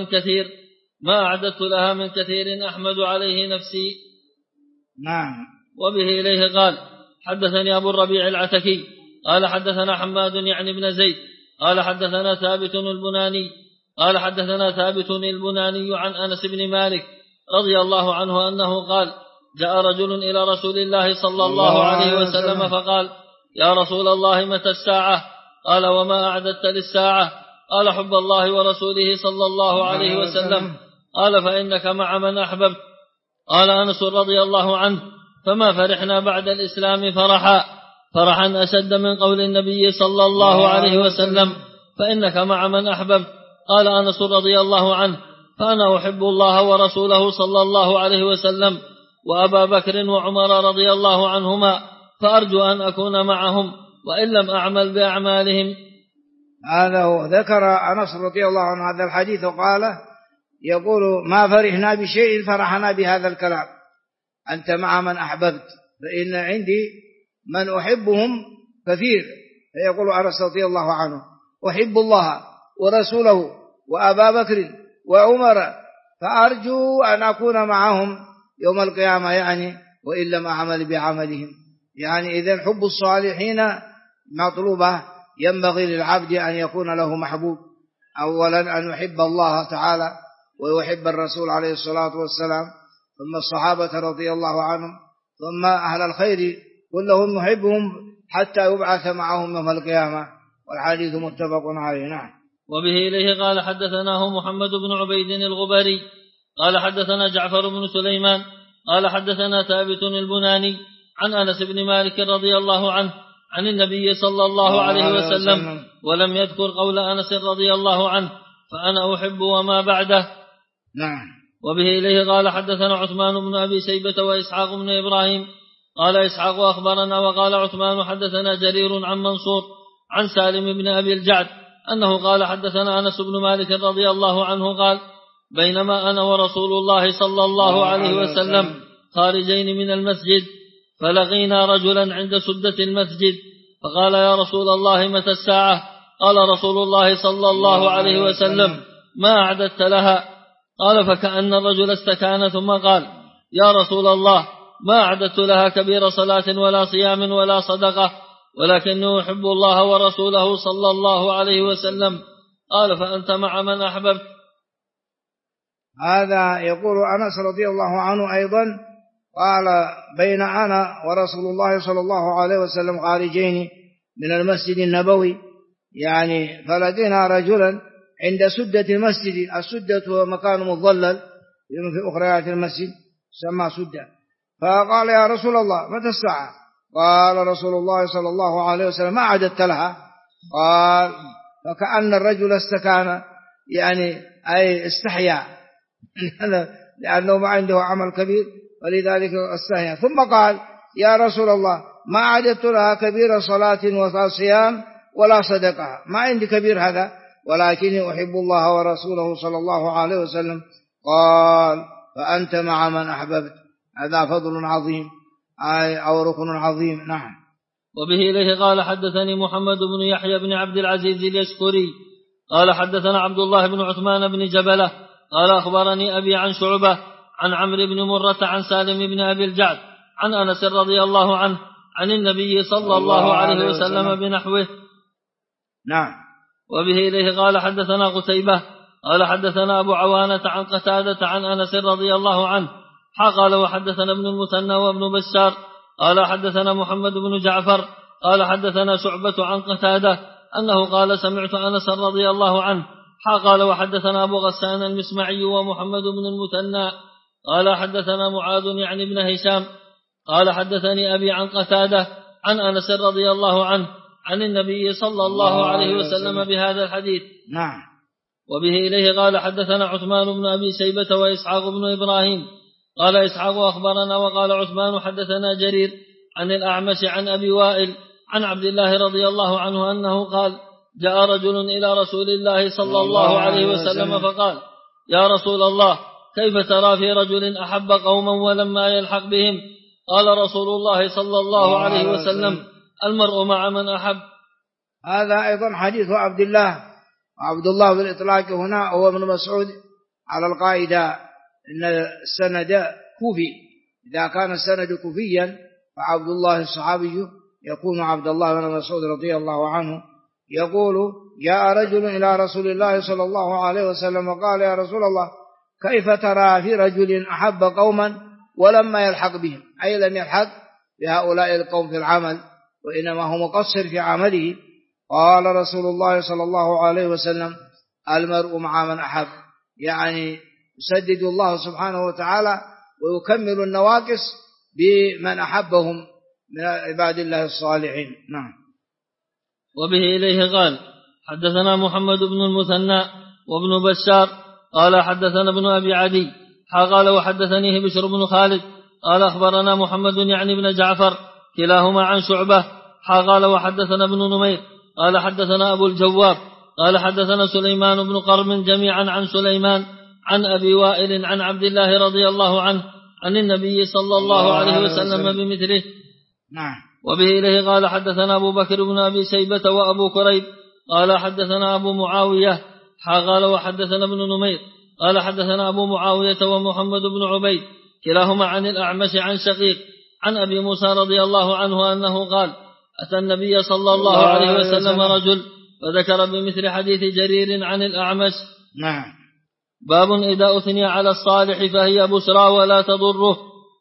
لها من كثير أحمد عليه نفسي. نعم. وبه إليه قال حدثني أبو الربيع العتكي قال حدثنا حماد يعني بن زيد قال حدثنا ثابت البناني قال حدثنا ثابت البناني عن أنس بن مالك رضي الله عنه أنه قال جاء رجل إلى رسول الله صلى الله عليه وسلم فقال يا رسول الله متى الساعة؟ قال وما أعددت للساعة؟ قال حب الله ورسوله صلى الله عليه وسلم. قال فإنك مع من أحببت. قال أنس رضي الله عنه فما فرحنا بعد الإسلام فرحا أشد من قول النبي صلى الله عليه وسلم فإنك مع من أحببت. قال أنس رضي الله عنه فأنا أحب الله ورسوله صلى الله عليه وسلم وأبا بكر وعمر رضي الله عنهما، فأرجو أن أكون معهم وإن لم أعمل بأعمالهم. هذا هو. ذكر أنس رضي الله عنه هذا الحديث وقال يقول ما فرحنا بشيء فرحنا بهذا الكلام، أنت مع من أحببت، فإن عندي من أحبهم كثير. فيقول أنس رضي الله عنه أحب الله ورسوله وأبا بكر وعمر فأرجو أن أكون معهم يوم القيامة، يعني وإن لم أعمل بعملهم. يعني إذن حب الصالحين مطلوبة، ينبغي للعبد أن يكون له محبوب. أولا أن يحب الله تعالى ويحب الرسول عليه الصلاة والسلام، ثم الصحابة رضي الله عنهم، ثم أهل الخير كلهم يحبهم حتى يبعث معهم يوم القيامة. والحديث متفق عليه. نعم. وبه إليه قال حدثناه محمد بن عبيد الغبري قال حدثنا جعفر بن سليمان قال حدثنا ثابت البناني عن أنس بن مالك رضي الله عنه عن النبي صلى الله عليه وسلم ولم يذكر قول أنس رضي الله عنه فأنا أحب وما بعده. نعم. وبه إليه قال حدثنا عثمان بن أبي شيبة وإسحاق بن إبراهيم قال إسحاق أخبرنا وقال عثمان حدثنا جرير عن منصور عن سالم بن أبي الجعد أنه قال حدثنا أنس بن مالك رضي الله عنه قال بينما أنا ورسول الله صلى الله عليه وسلم خارجين من المسجد فلقينا رجلا عند سدة المسجد فقال يا رسول الله متى الساعة؟ قال رسول الله صلى الله عليه وسلم ما أعددت لها؟ قال فكأن الرجل استكان ثم قال يا رسول الله ما أعددت لها كبير صلاة ولا صيام ولا صدقة ولكني أحب الله ورسوله صلى الله عليه وسلم. قال فأنت مع من أحببت. هذا يقول أنس رضي الله عنه أيضا قال بين أنا ورسول الله صلى الله عليه وسلم خارجين من المسجد النبوي يعني فلقينا رجلا عند سدة المسجد. السدة هو مكان مظلل في أخريات المسجد سمى سدة. فقال يا رسول الله متى الساعة؟ قال رسول الله صلى الله عليه وسلم ما عددت لها؟ قال فكأن الرجل استكان يعني أي استحيا لأنه ما عنده عمل كبير ولذلك استحيا. ثم قال يا رسول الله ما عددت لها كبير صلاة ولا صيام ولا صدقة. ما عندي كبير هذا ولكني أحب الله ورسوله صلى الله عليه وسلم. قال فأنت مع من أحببت. هذا فضل عظيم أو ركن عظيم. نعم. وبه إليه قال حدثني محمد بن يحيى بن عبد العزيز اليشكري قال حدثنا عبد الله بن عثمان بن جبلة قال أخبرني أبي عن شعبة عن عمرو بن مرة عن سالم بن أبي الجعد عن أنس رضي الله عنه عن النبي صلى الله عليه وسلم بنحوه. نعم. وبه إليه قال حدثنا قتيبة قال حدثنا أبو عوانة عن قتادة عن أنس رضي الله عنه قال وحدثنا ابن المثنى وابن بشار قال حدثنا محمد بن جعفر قال حدثنا شعبة عن قتادة أنه قال سمعت أنس رضي الله عنه قال وحدثنا أبو غسان المسمعي ومحمد بن المثنى قال حدثنا معاذ يعني ابن هشام قال حدثني أبي عن قتادة عن أنس رضي الله عنه عن النبي صلى الله عليه وسلم بهذا الحديث. نعم. وبه إليه قال حدثنا عثمان بن أبي شيبة وإسحاق بن إبراهيم قال إسحاق أخبرنا وقال عثمان حدثنا جرير عن الأعمش عن أبي وائل عن عبد الله رضي الله عنه أنه قال جاء رجل إلى رسول الله صلى الله عليه وسلم فقال يا رسول الله كيف ترى في رجل أحب قوما ولما يلحق بهم؟ قال رسول الله صلى الله عليه وسلم المرء مع من أحب. هذا أيضا حديث عبد الله بالإطلاق هنا هو ابن مسعود على القاعدة إن السند كوفي. إذا كان السند كوفيا فعبد الله الصحابي يكون عبد الله بن مسعود رضي الله عنه يقول جاء رجل إلى رسول الله صلى الله عليه وسلم وقال يا رسول الله كيف ترى في رجل أحب قوما ولما يلحق بهم؟ أي لم يلحق بهؤلاء القوم في العمل وإنما هو مقصر في عمله. قال رسول الله صلى الله عليه وسلم المرء مع من أحب، يعني يسدد الله سبحانه وتعالى ويكمل النواقص بمن أحبهم من عباد الله الصالحين. نعم. وبه إليه قال حدثنا محمد بن المثنى وابن بشار قال حدثنا ابن أبي عدي قال وحدثنيه بشر بن خالد قال أخبرنا محمد يعني بن جعفر كلاهما عن شعبة قال وحدثنا ابن نمير قال حدثنا أبو الجواب قال حدثنا سليمان بن قرم جميعا عن سليمان عن أبي وائل عن عبد الله رضي الله عنه عن النبي صلى الله عليه وسلم بمثله. نعم. وبه إليه قال حدثنا أبو بكر بن أبي شيبة وأبو كريب قال حدثنا أبو معاوية قال وحدثنا ابن نمير قال حدثنا أبو معاوية ومحمد بن عبيد كلاهما عن الأعمش عن شقيق عن أبي موسى رضي الله عنه أنه قال أتى النبي صلى الله عليه وسلم رجل فذكر بمثل حديث جرير عن الأعمش. نعم. باب إذا أثني على الصالح فهي بشرى ولا تضره.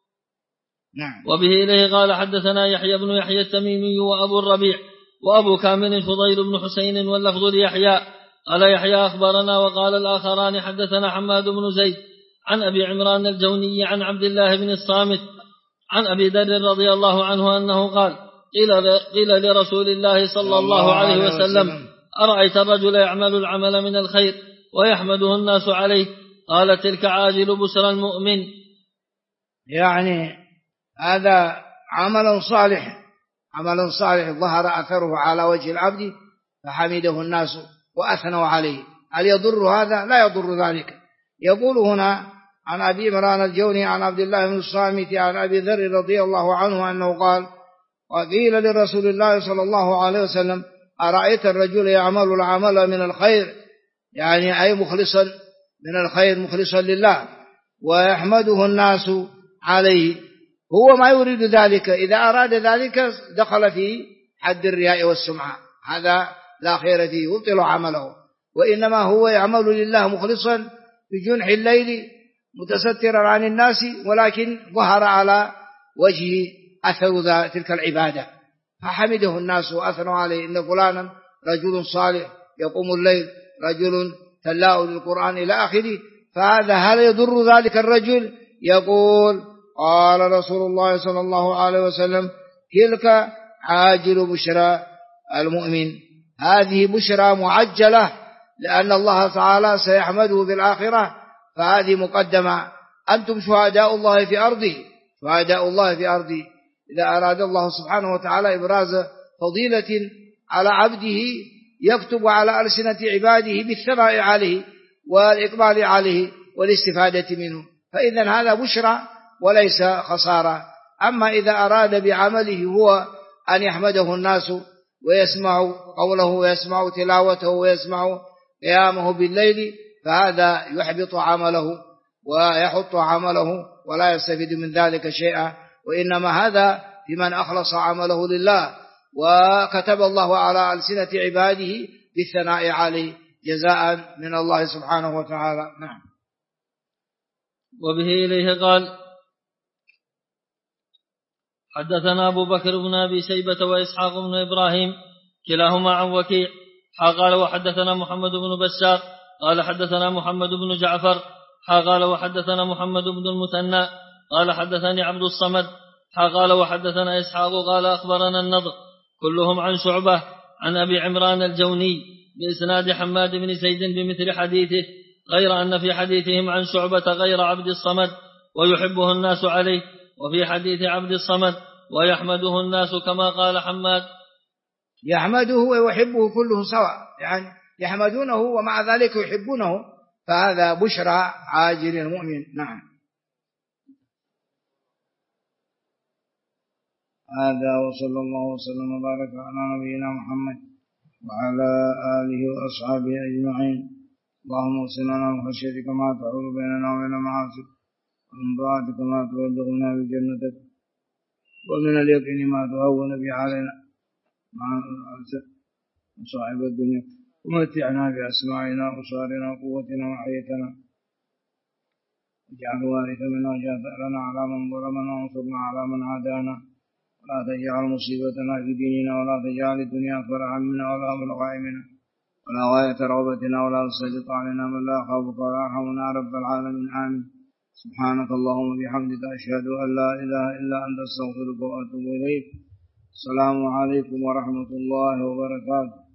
نعم. وبه إليه قال حدثنا يحيى بن يحيى التميمي وأبو الربيع وأبو كامل الفضيل بن حسين واللفظ ليحيى قال يحيى أخبرنا وقال الآخران حدثنا حماد بن زيد عن أبي عمران الجوني عن عبد الله بن الصامت عن أبي ذر رضي الله عنه أنه قال قيل لرسول الله صلى الله عليه وسلم أرأيت الرجل يعمل العمل من الخير ويحمده الناس عليه؟ قال تلك عاجل بشرى المؤمن. يعني هذا عمل صالح ظهر أثره على وجه العبد فحمده الناس وأثنوا عليه. هل يضر هذا؟ لا يضر ذلك. يقول هنا عن أبي عمران الجوني عن عبد الله بن الصامت عن أبي ذر رضي الله عنه أنه قال وقيل لرسول الله صلى الله عليه وسلم أرأيت الرجل يعمل العمل من الخير، يعني أي مخلصا من الخير مخلصا لله ويحمده الناس عليه. هو ما يريد ذلك، إذا أراد ذلك دخل في حد الرياء والسمعة، هذا لا خير فيه يبطل عمله. وإنما هو يعمل لله مخلصا في جنح الليل متسترا عن الناس، ولكن ظهر على وجه أثر تلك العبادة فحمده الناس وأثنوا عليه إن فلانا رجل صالح يقوم الليل، رجل تلاء للقرآن إلى آخره. فهذا هل يضر ذلك الرجل؟ يقول قال رسول الله صلى الله عليه وسلم تلك عاجل بشرى المؤمن، هذه بشرى معجلة لأن الله تعالى سيحمده في الآخرة، فهذه مقدمة. أنتم شهداء الله في أرضه. إذا أراد الله سبحانه وتعالى إبراز فضيلة على عبده يكتب على ألسنة عباده بالثناء عليه والإقبال عليه والاستفادة منه، فإذا هذا بشرى وليس خسارة. أما إذا أراد بعمله هو أن يحمده الناس ويسمع قوله ويسمع تلاوته ويسمع قيامه بالليل، فهذا يحبط عمله ويحط عمله ولا يستفيد من ذلك شيئا، وإنما هذا لمن أخلص عمله لله وكتب الله على ألسنة عباده بالثناء عليه جزاء من الله سبحانه وتعالى. نعم. وبه إليه قال حدثنا أبو بكر بن أبي شيبة وإسحاق بن إبراهيم كلاهما عن وكيع قال وحدثنا محمد بن بشار قال حدثنا محمد بن جعفر قال وحدثنا محمد بن المثنى قال حدثني عبد الصمد قال وحدثنا إسحاق قال أخبرنا النضر كلهم عن شعبة عن أبي عمران الجوني بإسناد حماد بن زيد بمثل حديثه، غير أن في حديثهم عن شعبة غير عبد الصمد ويحبه الناس عليه، وفي حديث عبد الصمد ويحمده الناس كما قال حماد. يحمده ويحبه كله سواء، يعني يحمدونه ومع ذلك يحبونه، فهذا بشرى عاجل المؤمن. نعم. هذا وصلى الله وسلم وبارك على نبينا محمد وعلى آله وأصحابه أجمعين. اللهم اغفر لنا من خشيتك ما تحول بيننا وبين معاصيك، ومن طاعتك ما تبلغنا بجنتك، ومن اليقين ما تهون به علينا مصائب الدنيا، ومتعنا بأسماعنا وأبصارنا وقوتنا وحياتنا، واجعل وارث منا واجعل ثأرنا على من ظلمنا وانصرنا على من عادانا، ولا تجعل مصيبتنا في ديننا، ولا تجعل الدنيا أكبر همنا ولا مبلغ علمنا ولا غاية رغبتنا، ولا تسلط علينا من لا يخافك ولا يرحمنا يا رب العالمين. آمين. سبحانك اللهم وبحمدك أشهد أن لا إله إلا أنت أستغفرك وأتوب إليك. السلام عليكم ورحمة الله وبركاته.